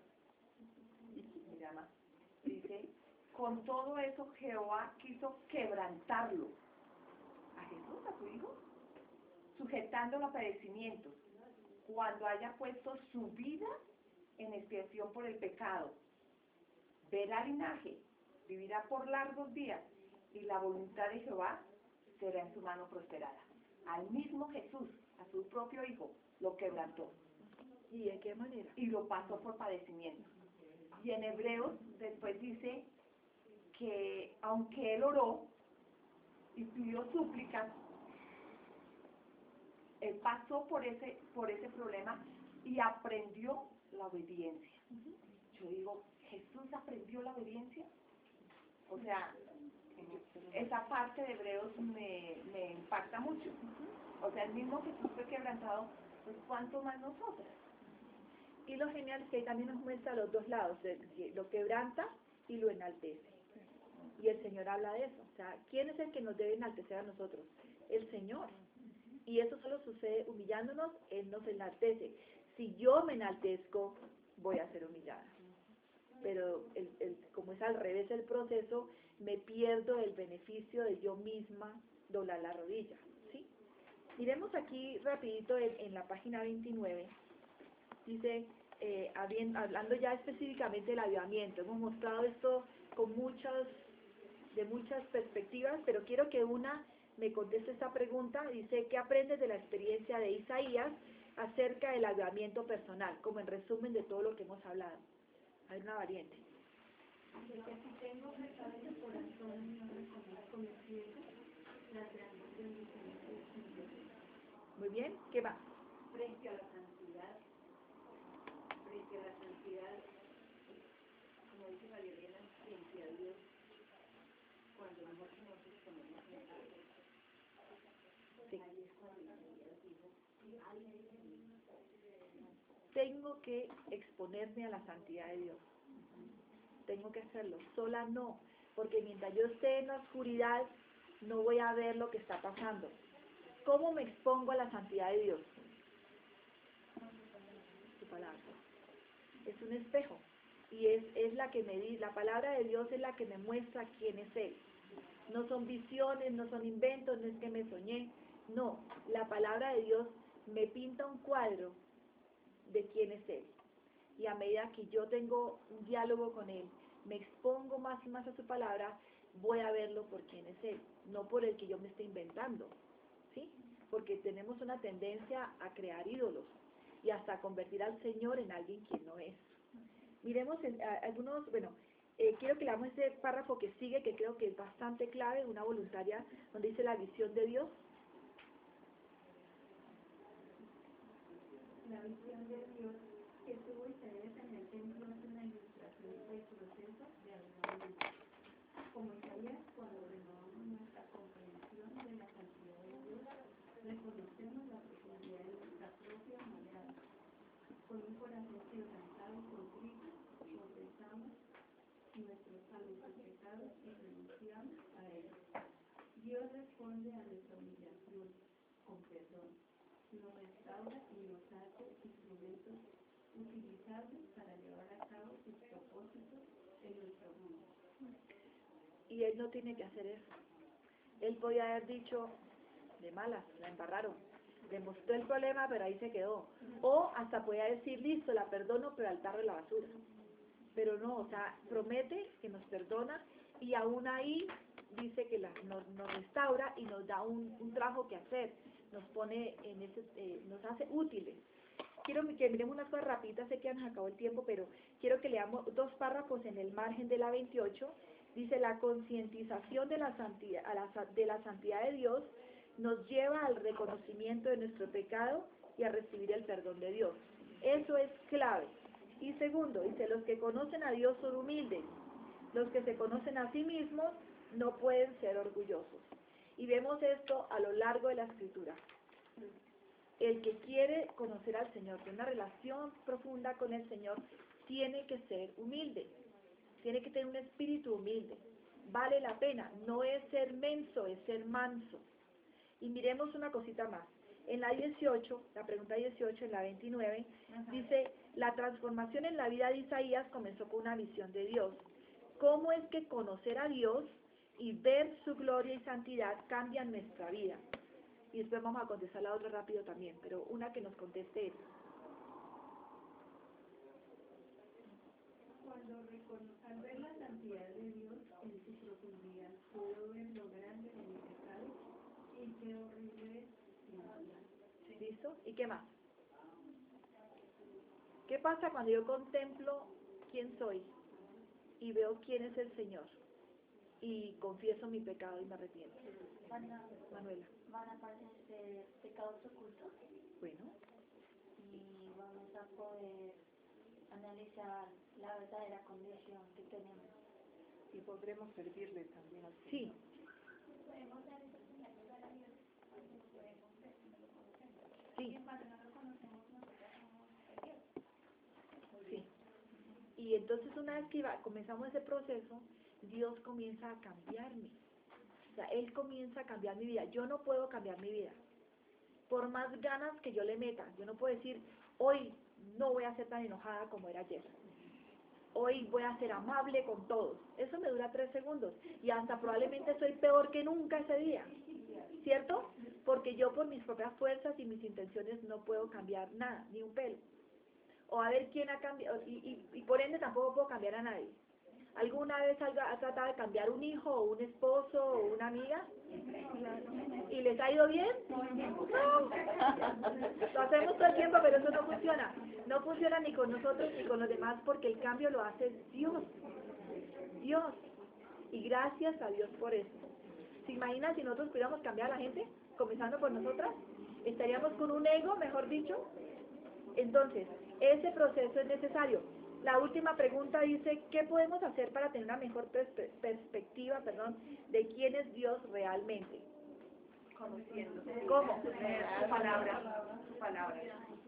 dice, con todo eso Jehová quiso quebrantarlo. A Jesús, a su hijo, sujetándolo a padecimientos, cuando haya puesto su vida en expiación por el pecado. Verá linaje, vivirá por largos días, y la voluntad de Jehová será en su mano prosperada. Al mismo Jesús, a su propio hijo, lo quebrantó. ¿Y de qué manera? Y lo pasó por padecimiento. Y en Hebreos después dice que aunque él oró y pidió súplicas, él pasó por ese problema y aprendió la obediencia. Yo digo, ¿Jesús aprendió la obediencia? O sea, esa parte de Hebreos me impacta mucho. O sea, el mismo Jesús fue quebrantado, pues ¿cuánto más nosotros? Y lo genial es que ahí también nos muestra los dos lados, lo quebranta y lo enaltece. Y el Señor habla de eso. O sea, ¿quién es el que nos debe enaltecer a nosotros? El Señor. Y eso solo sucede humillándonos, Él nos enaltece. Si yo me enaltezco, voy a ser humillada. Pero como es al revés el proceso, me pierdo el beneficio de yo misma doblar la rodilla. ¿Sí? Miremos aquí rapidito en la página 29. Dice, hablando ya específicamente del avivamiento, hemos mostrado esto con de muchas perspectivas, pero quiero que una me conteste esta pregunta. Dice, ¿qué aprendes de la experiencia de Isaías acerca del avivamiento personal? Como en resumen de todo lo que hemos hablado. Hay una variante. De que si tengo pecado en el corazón, no reconozco mi cielo, las grandes bendiciones del Señor. Muy bien, ¿qué más? Frente a la santidad, como dice María Elena, frente a Dios, cuando nosotros nos exponemos en algo, Sí. ahí es cuando Dios dijo, ay, Tengo que exponerme a la santidad de Dios. Tengo que hacerlo. Sola no, porque mientras yo esté en la oscuridad, no voy a ver lo que está pasando. ¿Cómo me expongo a la santidad de Dios? Su palabra. Es un espejo. Y es la que la palabra de Dios es la que me muestra quién es Él. No son visiones, no son inventos, no es que me soñé. No, la palabra de Dios me pinta un cuadro de quién es Él. Y a medida que yo tengo un diálogo con Él, me expongo más y más a su palabra, voy a verlo por quién es Él, no por el que yo me esté inventando, ¿sí? Porque tenemos una tendencia a crear ídolos y hasta a convertir al Señor en alguien quien no es. Miremos algunos, quiero que leamos ese párrafo que sigue, que creo que es bastante clave, una voluntaria, donde dice la visión de Dios. La visión de Dios que tuvo Isaías en el templo es una ilustración del proceso de avivamiento. Como Isaías, cuando renovamos nuestra comprensión de la santidad de Dios, reconocemos la profundidad de nuestra propia maldad. Con un corazón quebrantado por Cristo, confesamos nuestros pecados y renunciamos a ellos. Dios responde a nuestra humillación con perdón. Nos restaura y nos hace instrumentos utilizables para llevar a cabo sus propósitos en nuestro mundo. Y Él no tiene que hacer eso. Él podía haber dicho, de malas, la embarraron. Le mostró el problema, pero ahí se quedó. O hasta podía decir, listo, la perdono, pero al tarro de la basura. Pero no, o sea, promete que nos perdona y aún ahí dice que nos restaura y nos da un trabajo que hacer. Nos pone nos hace útiles. Quiero que miremos unas cosas rapiditas, sé que ya nos acabó el tiempo, pero quiero que leamos dos párrafos en el margen de la 28. Dice, la concientización de la santidad de Dios nos lleva al reconocimiento de nuestro pecado y a recibir el perdón de Dios. Eso es clave. Y segundo, dice, los que conocen a Dios son humildes. Los que se conocen a sí mismos no pueden ser orgullosos. Y vemos esto a lo largo de la Escritura. El que quiere conocer al Señor, tener una relación profunda con el Señor, tiene que ser humilde. Tiene que tener un espíritu humilde. Vale la pena. No es ser menso, es ser manso. Y miremos una cosita más. En la 18, la pregunta 18, en la 29, dice, la transformación en la vida de Isaías comenzó con una visión de Dios. ¿Cómo es que conocer a Dios y ver su gloria y santidad cambian nuestra vida? Y después vamos a contestar la otra rápido también, pero una que nos conteste es. Al ver la santidad de Dios en su profundidad, puedo ver lo grande de mi pecado y qué horrible es mi maldad. ¿Listo? ¿Y qué más? ¿Qué pasa cuando yo contemplo quién soy y veo quién es el Señor y confieso mi pecado y me arrepiento? Manuela. Van a aparecer pecados ocultos Bueno, y vamos a poder analizar la verdadera condición que tenemos. Y podremos servirle también al Señor. sí, Podemos dar esas señales a la Dios cuando lo podemos ver, cuando lo conocemos. sí, Y cuando no lo conocemos, nosotros somos Dios. sí. Y entonces una vez que comenzamos ese proceso, Dios comienza a cambiarme. O sea, Él comienza a cambiar mi vida. Yo no puedo cambiar mi vida. Por más ganas que yo le meta, yo no puedo decir, hoy no voy a ser tan enojada como era ayer. Hoy voy a ser amable con todos. Eso me dura 3 segundos. Y hasta probablemente soy peor que nunca ese día. ¿Cierto? Porque yo por mis propias fuerzas y mis intenciones no puedo cambiar nada, ni un pelo. O a ver quién ha cambiado, y por ende tampoco puedo cambiar a nadie. ¿Alguna vez ha tratado de cambiar un hijo, o un esposo, o una amiga? ¿Y les ha ido bien? No. Lo hacemos todo el tiempo, pero eso no funciona. No funciona ni con nosotros ni con los demás, porque el cambio lo hace Dios. Dios. Y gracias a Dios por eso. ¿Se imaginan si nosotros pudiéramos cambiar a la gente, comenzando por nosotras? ¿Estaríamos con un ego, mejor dicho? Entonces, ese proceso es necesario. La última pregunta dice, ¿qué podemos hacer para tener una mejor perspectiva, de quién es Dios realmente? Conociendo. ¿Cómo? Su palabra. Su palabra.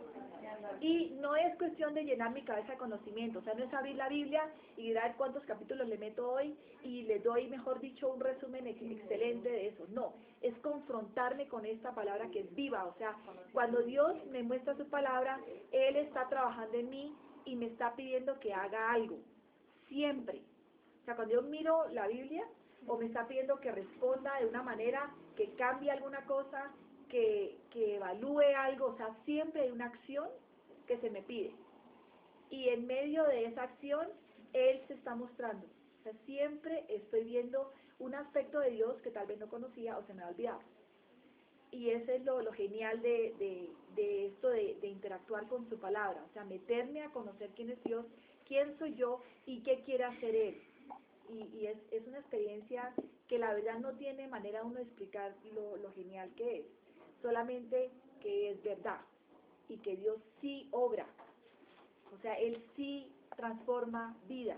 Y no es cuestión de llenar mi cabeza de conocimiento, o sea, no es abrir la Biblia y mirar cuántos capítulos le meto hoy y le doy, mejor dicho, un resumen excelente de eso. No, es confrontarme con esta palabra que es viva, o sea, cuando Dios me muestra su palabra, Él está trabajando en mí y me está pidiendo que haga algo, siempre. O sea, cuando yo miro la Biblia, o me está pidiendo que responda de una manera, que cambie alguna cosa, que evalúe algo, o sea, siempre hay una acción que se me pide. Y en medio de esa acción, Él se está mostrando. O sea, siempre estoy viendo un aspecto de Dios que tal vez no conocía o se me ha olvidado. Y ese es lo genial de esto de interactuar con su palabra, o sea, meterme a conocer quién es Dios, quién soy yo y qué quiere hacer Él. Y es una experiencia que la verdad no tiene manera uno de explicar lo genial que es, solamente que es verdad y que Dios sí obra, o sea, Él sí transforma vidas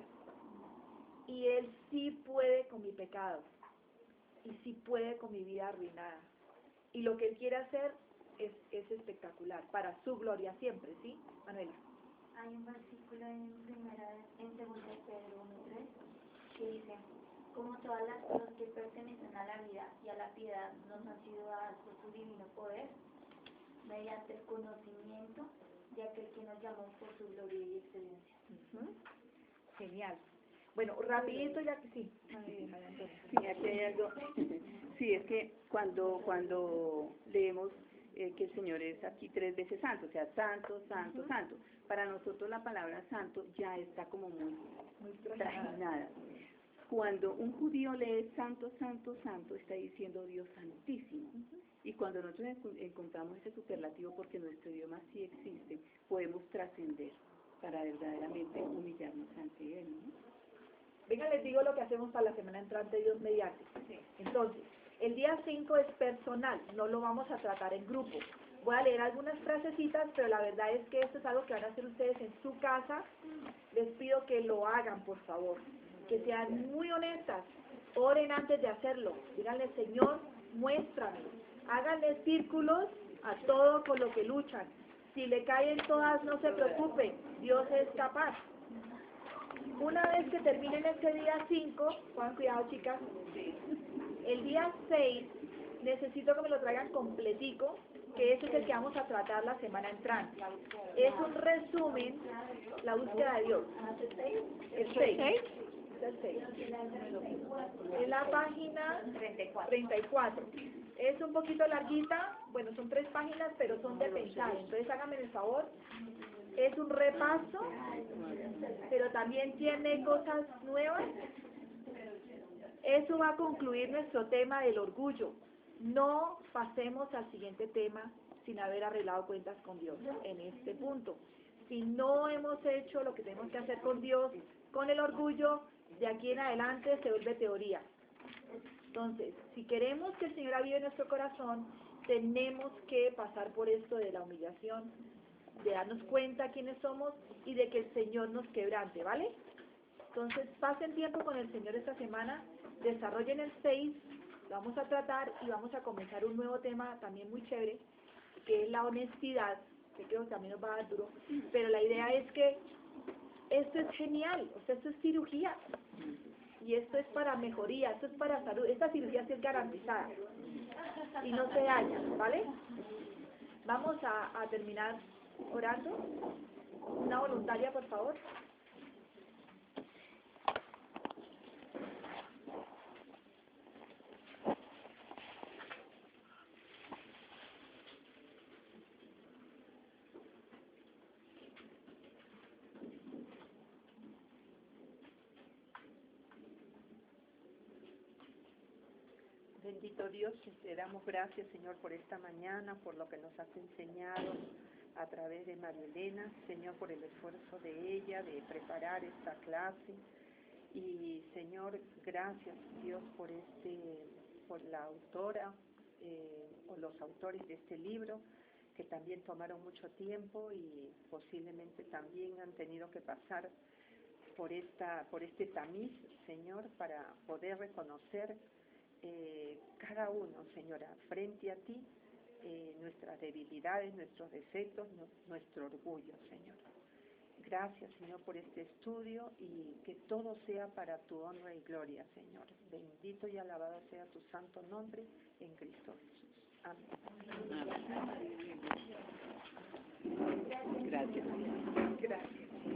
y Él sí puede con mi pecado y sí puede con mi vida arruinada. Y lo que Él quiere hacer es espectacular, para su gloria siempre, ¿sí, Manuela? Hay un versículo en segunda de Pedro 1:3 que dice, como todas las cosas que pertenecen a la vida y a la piedad nos han sido dadas por su divino poder, mediante el conocimiento de aquel que nos llamó por su gloria y excelencia. Genial. Bueno, rapidito ya que sí. María Antonia. Sí, aquí hay algo. Sí, es que cuando leemos que el Señor es aquí 3 veces santo, o sea, santo, santo, santo. Para nosotros la palabra santo ya está como muy trajinada. Cuando un judío lee santo, santo, santo, está diciendo Dios santísimo. Y cuando nosotros encontramos ese superlativo, porque nuestro idioma sí existe, podemos trascender para verdaderamente humillarnos ante Él, ¿no? Venga, les digo lo que hacemos para la semana entrante, Dios mediante. Entonces, el día 5 es personal, no lo vamos a tratar en grupo. Voy a leer algunas frasecitas, pero la verdad es que esto es algo que van a hacer ustedes en su casa. Les pido que lo hagan, por favor. Que sean muy honestas. Oren antes de hacerlo. Díganle, Señor, muéstrame. Háganle círculos a todo con lo que luchan. Si le caen todas, no se preocupen. Dios es capaz. Una vez que terminen este día 5, pongan cuidado, chicas, el día 6 necesito que me lo traigan completico, que ese es el que vamos a tratar la semana entrante. Es un resumen, la búsqueda de Dios. El 6. El 6. Es la página 34. Es un poquito larguita, bueno, son 3 páginas, pero son de pensar. Entonces háganme el favor. Es un repaso, pero también tiene cosas nuevas. Eso va a concluir nuestro tema del orgullo. No pasemos al siguiente tema sin haber arreglado cuentas con Dios en este punto. si no hemos hecho lo que tenemos que hacer con Dios, con el orgullo, de aquí en adelante se vuelve teoría. Entonces, si queremos que el Señor avive nuestro corazón, tenemos que pasar por esto de la humillación, de darnos cuenta quiénes somos y de que el Señor nos quebrante, ¿vale? Entonces, pasen tiempo con el Señor esta semana, desarrollen el 6, lo vamos a tratar y vamos a comenzar un nuevo tema también muy chévere, que es la honestidad, que creo que también nos va a dar duro, pero la idea es que esto es genial, o sea, esto es cirugía, y esto es para mejoría, esto es para salud, esta cirugía sí es garantizada, y no se daña, ¿vale? Vamos a terminar orando. Una voluntaria, por favor. Bendito Dios, te damos gracias, Señor, por esta mañana, por lo que nos has enseñado a través de María Elena, Señor, por el esfuerzo de ella, de preparar esta clase. Y, Señor, gracias, Dios, por la autora o los autores de este libro, que también tomaron mucho tiempo y posiblemente también han tenido que pasar por este tamiz, Señor, para poder reconocer cada uno, Señora, frente a ti, nuestras debilidades, nuestros defectos, nuestro orgullo, Señor. Gracias, Señor, por este estudio y que todo sea para tu honra y gloria, Señor. Bendito y alabado sea tu santo nombre en Cristo Jesús. Amén. Gracias. Gracias.